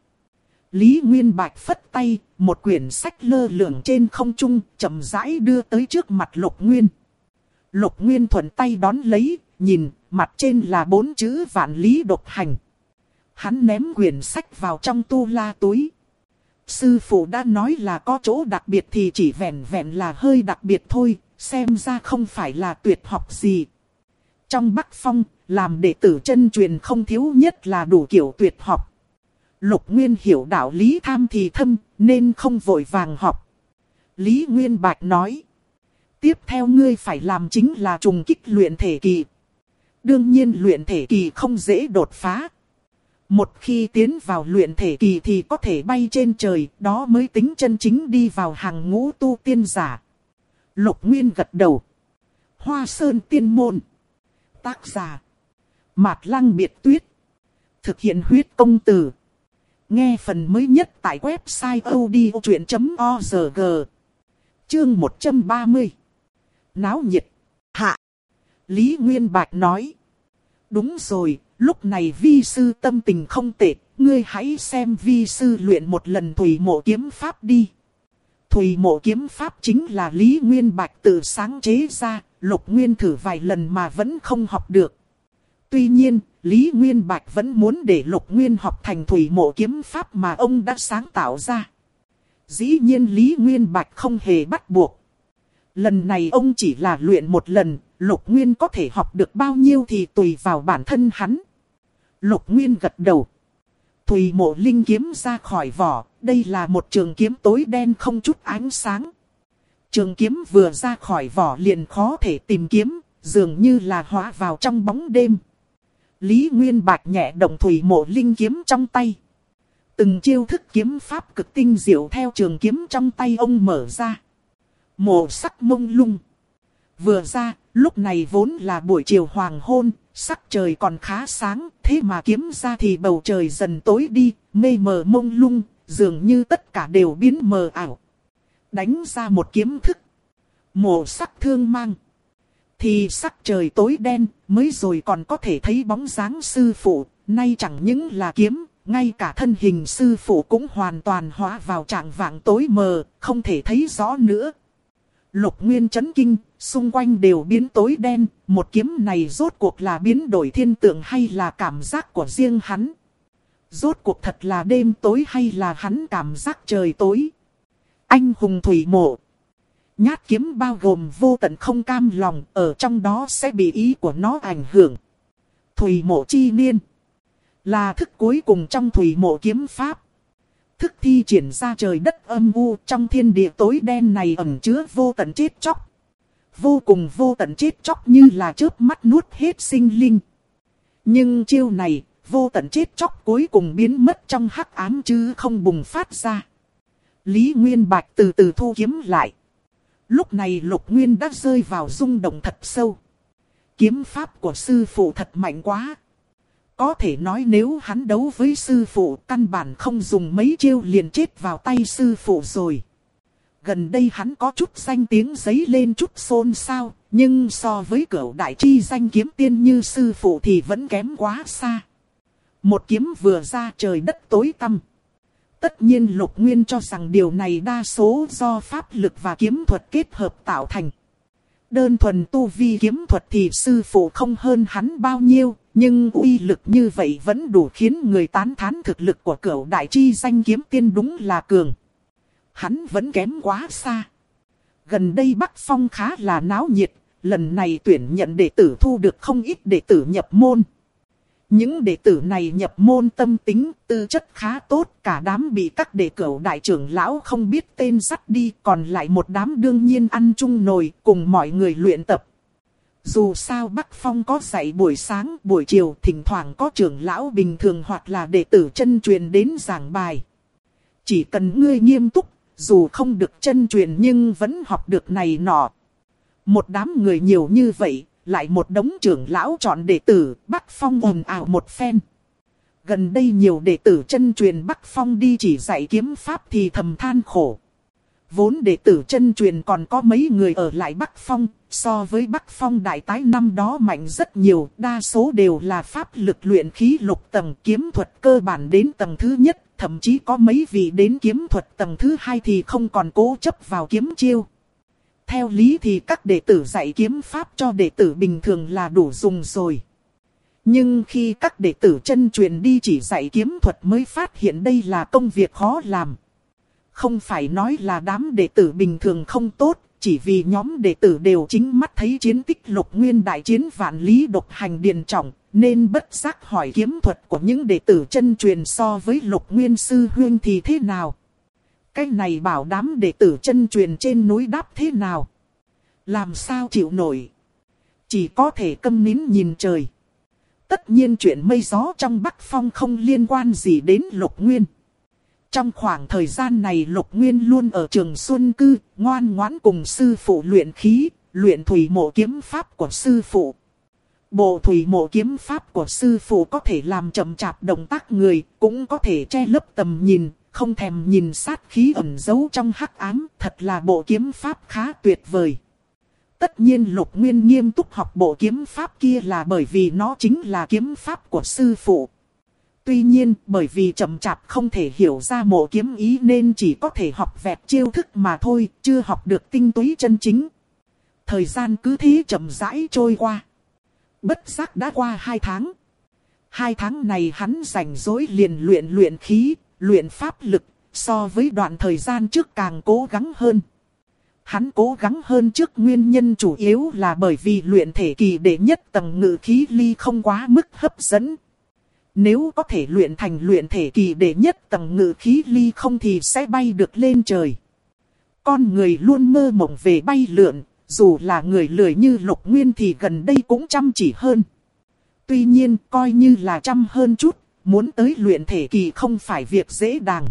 Lý Nguyên Bạch phất tay, một quyển sách lơ lửng trên không trung, chậm rãi đưa tới trước mặt Lục Nguyên. Lục Nguyên thuận tay đón lấy, nhìn, mặt trên là 4 chữ Vạn Lý Độc Hành. Hắn ném quyển sách vào trong tu la túi. Sư phụ đã nói là có chỗ đặc biệt thì chỉ vẹn vẹn là hơi đặc biệt thôi, xem ra không phải là tuyệt học gì. Trong Bắc Phong, làm đệ tử chân truyền không thiếu nhất là đủ kiểu tuyệt học. Lục Nguyên hiểu đạo lý tham thì thâm, nên không vội vàng học. Lý Nguyên Bạch nói. Tiếp theo ngươi phải làm chính là trùng kích luyện thể kỳ. Đương nhiên luyện thể kỳ không dễ đột phá. Một khi tiến vào luyện thể kỳ thì có thể bay trên trời, đó mới tính chân chính đi vào hàng ngũ tu tiên giả. Lục Nguyên gật đầu. Hoa Sơn Tiên Môn. Tác giả: Mạt Lăng Biệt Tuyết. Thực hiện huyết công từ. Nghe phần mới nhất tại website odchuyện.org. Chương 130. Náo nhiệt. Hạ. Lý Nguyên Bạch nói. Đúng rồi, lúc này vi sư tâm tình không tệ, ngươi hãy xem vi sư luyện một lần Thủy Mộ kiếm pháp đi. Thủy Mộ kiếm pháp chính là Lý Nguyên Bạch tự sáng chế ra, Lục Nguyên thử vài lần mà vẫn không học được. Tuy nhiên, Lý Nguyên Bạch vẫn muốn để Lục Nguyên học thành Thủy Mộ kiếm pháp mà ông đã sáng tạo ra. Dĩ nhiên Lý Nguyên Bạch không hề bắt buộc. Lần này ông chỉ là luyện một lần, Lục Nguyên có thể học được bao nhiêu thì tùy vào bản thân hắn. Lục Nguyên gật đầu. Thủy Mộ linh kiếm ra khỏi vỏ, đây là một trường kiếm tối đen không chút ánh sáng. Trường kiếm vừa ra khỏi vỏ liền khó thể tìm kiếm, dường như là hóa vào trong bóng đêm. Lý Nguyên Bạch nhẹ động Thủy Mộ linh kiếm trong tay. Từng chiêu thức kiếm pháp cực tinh diệu theo trường kiếm trong tay ông mở ra. Mộ sắc mông lung. Vừa ra, lúc này vốn là buổi chiều hoàng hôn, sắc trời còn khá sáng, thế mà kiếm ra thì bầu trời dần tối đi, mây mờ mông lung, dường như tất cả đều biến mờ ảo. Đánh ra một kiếm thức. Mộ sắc thương mang. Thì sắc trời tối đen, mới rồi còn có thể thấy bóng dáng sư phụ, nay chẳng những là kiếm, ngay cả thân hình sư phụ cũng hoàn toàn hóa vào trạng vạng tối mờ, không thể thấy rõ nữa. Lục Nguyên chấn kinh, xung quanh đều biến tối đen, một kiếm này rốt cuộc là biến đổi thiên tượng hay là cảm giác của riêng hắn? Rốt cuộc thật là đêm tối hay là hắn cảm giác trời tối? Anh hùng Thủy Mộ. Nhát kiếm bao gồm vô tận không cam lòng, ở trong đó sẽ bị ý của nó ảnh hưởng. Thủy Mộ chi niên. Là thức cuối cùng trong Thủy Mộ kiếm pháp. Thức thi triển ra trời đất âm u, trong thiên địa tối đen này ẩn chứa vô tận chết chóc. Vô cùng vô tận chết chóc như là chớp mắt nuốt hết sinh linh. Nhưng chiêu này, vô tận chết chóc cuối cùng biến mất trong hắc ám chứ không bùng phát ra. Lý Nguyên Bạch từ từ thu kiếm lại. Lúc này Lục Nguyên đã rơi vào rung động thật sâu. Kiếm pháp của sư phụ thật mạnh quá. Có thể nói nếu hắn đấu với sư phụ, căn bản không dùng mấy chiêu liền chết vào tay sư phụ rồi. Gần đây hắn có chút danh tiếng giấy lên chút xôn xao, nhưng so với Cửu đại chi danh kiếm tiên như sư phụ thì vẫn kém quá xa. Một kiếm vừa ra trời đất tối tăm. Tất nhiên Lục Nguyên cho rằng điều này đa số do pháp lực và kiếm thuật kết hợp tạo thành. Đơn thuần tu vi kiếm thuật thì sư phụ không hơn hắn bao nhiêu, nhưng uy lực như vậy vẫn đủ khiến người tán thán thực lực của Cửu đại chi danh kiếm tiên đúng là cường. Hắn vẫn kém quá xa. Gần đây Bắc Phong khá là náo nhiệt, lần này tuyển nhận đệ tử thu được không ít đệ tử nhập môn. Những đệ tử này nhập môn tâm tính, tư chất khá tốt, cả đám bị các đệ Cửu đại trưởng lão không biết tên dắt đi, còn lại một đám đương nhiên ăn chung nồi, cùng mọi người luyện tập. Dù sao Bắc Phong có dạy buổi sáng, buổi chiều, thỉnh thoảng có trưởng lão bình thường hoặc là đệ tử chân truyền đến giảng bài. Chỉ cần ngươi nghiêm túc, dù không được chân truyền nhưng vẫn học được này nọ. Một đám người nhiều như vậy, lại một đống trưởng lão chọn đệ tử, Bắc Phong ồn ào một phen. Gần đây nhiều đệ tử chân truyền Bắc Phong đi chỉ dạy kiếm pháp thì thầm than khổ. Vốn đệ tử chân truyền còn có mấy người ở lại Bắc Phong, so với Bắc Phong đại tái năm đó mạnh rất nhiều, đa số đều là pháp lực luyện khí lục tầng, kiếm thuật cơ bản đến tầng thứ nhất, thậm chí có mấy vị đến kiếm thuật tầng thứ hai thì không còn cố chấp vào kiếm chiêu. Theo lý thì các đệ tử dạy kiếm pháp cho đệ tử bình thường là đủ dùng rồi. Nhưng khi các đệ tử chân truyền đi chỉ dạy kiếm thuật mới phát hiện đây là công việc khó làm. Không phải nói là đám đệ tử bình thường không tốt, chỉ vì nhóm đệ tử đều chính mắt thấy chiến tích Lục Nguyên đại chiến vạn lý độc hành điền trọng, nên bất giác hỏi kiếm thuật của những đệ tử chân truyền so với Lục Nguyên sư huynh thì thế nào. Cái này bảo đám đệ tử chân truyền trên núi đáp thế nào? Làm sao chịu nổi? Chỉ có thể câm nín nhìn trời. Tất nhiên chuyện mây gió trong Bắc Phong không liên quan gì đến Lục Nguyên. Trong khoảng thời gian này Lục Nguyên luôn ở trường Xuân Cư, ngoan ngoãn cùng sư phụ luyện khí, luyện thủy mộ kiếm pháp của sư phụ. Bộ thủy mộ kiếm pháp của sư phụ có thể làm chậm chạp động tác người, cũng có thể che lấp tầm nhìn, không thèm nhìn sát khí ẩn giấu trong hắc ám, thật là bộ kiếm pháp khá tuyệt vời. Tất nhiên Lục Nguyên nghiêm túc học bộ kiếm pháp kia là bởi vì nó chính là kiếm pháp của sư phụ. Tuy nhiên, bởi vì chậm chạp không thể hiểu ra mộ kiếm ý nên chỉ có thể học vẹt chiêu thức mà thôi, chưa học được tinh túy chân chính. Thời gian cứ thế chậm rãi trôi qua. Bất giác đã qua 2 tháng. 2 tháng này hắn rảnh rỗi liền luyện khí, luyện pháp lực, so với đoạn thời gian trước càng cố gắng hơn. Hắn cố gắng hơn trước nguyên nhân chủ yếu là bởi vì luyện thể kỳ đệ nhất tầng ngự khí ly không quá mức hấp dẫn. Nếu có thể luyện thành luyện thể kỳ đệ nhất tầng ngự khí ly không thì sẽ bay được lên trời. Con người luôn mơ mộng về bay lượn, dù là người lười như Lục Nguyên thì gần đây cũng chăm chỉ hơn. Tuy nhiên coi như là chăm hơn chút, muốn tới luyện thể kỳ không phải việc dễ dàng.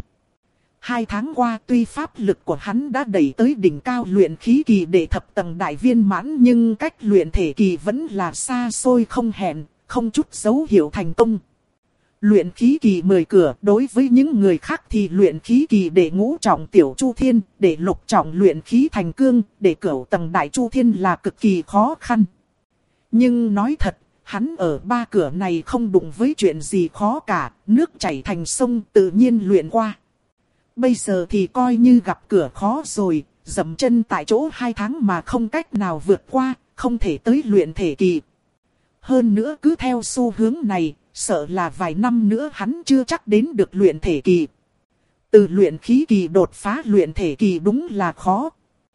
2 tháng qua tuy pháp lực của hắn đã đẩy tới đỉnh cao luyện khí kỳ để thập tầng đại viên mãn, nhưng cách luyện thể kỳ vẫn là xa xôi không hẹn, không chút dấu hiệu thành công. Luyện khí kỳ 10 cửa, đối với những người khác thì luyện khí kỳ để ngũ trọng tiểu chu thiên, để lục trọng luyện khí thành cương, để cửu tầng đại chu thiên là cực kỳ khó khăn. Nhưng nói thật, hắn ở 3 cửa này không đụng với chuyện gì khó cả, nước chảy thành sông tự nhiên luyện qua. Bây giờ thì coi như gặp cửa khó rồi, dậm chân tại chỗ 2 tháng mà không cách nào vượt qua, không thể tới luyện thể kỳ. Hơn nữa cứ theo xu hướng này, sợ là vài năm nữa hắn chưa chắc đến được luyện thể kỳ. Từ luyện khí kỳ đột phá luyện thể kỳ đúng là khó.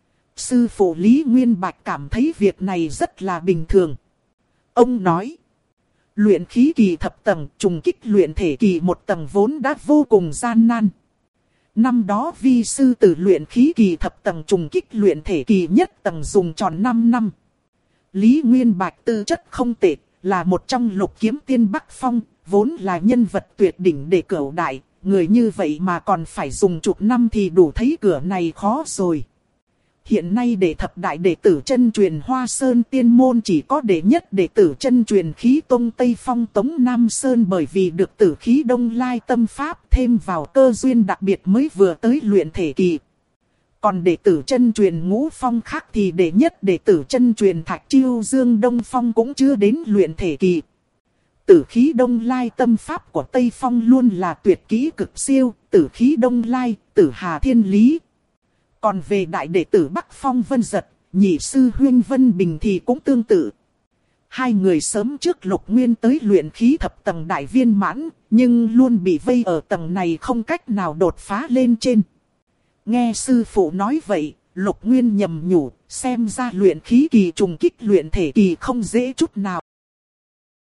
Sư phụ Lý Nguyên Bạch cảm thấy việc này rất là bình thường. Ông nói, luyện khí kỳ thập tầng trùng kích luyện thể kỳ 1 tầng vốn đã vô cùng gian nan. Năm đó vi sư từ luyện khí kỳ thập tầng trùng kích luyện thể kỳ nhất tầng dùng tròn 5 năm. Lý Nguyên Bạch tư chất không tệ, là một trong lục kiếm tiên Bắc Phong, vốn là nhân vật tuyệt đỉnh để cửu đại, người như vậy mà còn phải dùng chục năm thì đủ thấy cửa này khó rồi. Hiện nay đệ thập đại đệ tử chân truyền Hoa Sơn Tiên Môn chỉ có đệ nhất đệ tử chân truyền Khí Tông Tây Phong Tống Nam Sơn, bởi vì được tử khí Đông Lai tâm pháp thêm vào cơ duyên đặc biệt mới vừa tới luyện thể kỳ. Còn đệ tử chân truyền Ngũ Phong khác thì đệ nhất đệ tử chân truyền Thạch Chiêu Dương Đông Phong cũng chưa đến luyện thể kỳ. Tử khí Đông Lai tâm pháp của Tây Phong luôn là tuyệt kỹ cực siêu, tử khí Đông Lai, tử Hà Thiên Lý. Còn về đại đệ tử Bắc Phong Vân Giật, nhị sư Huyên Vân Bình thì cũng tương tự. 2 người sớm trước Lục Nguyên tới luyện khí thập tầng đại viên mãn, nhưng luôn bị vây ở tầng này không cách nào đột phá lên trên. Nghe sư phụ nói vậy, Lục Nguyên nhầm nhủ, xem ra luyện khí kỳ trùng kích luyện thể kỳ không dễ chút nào.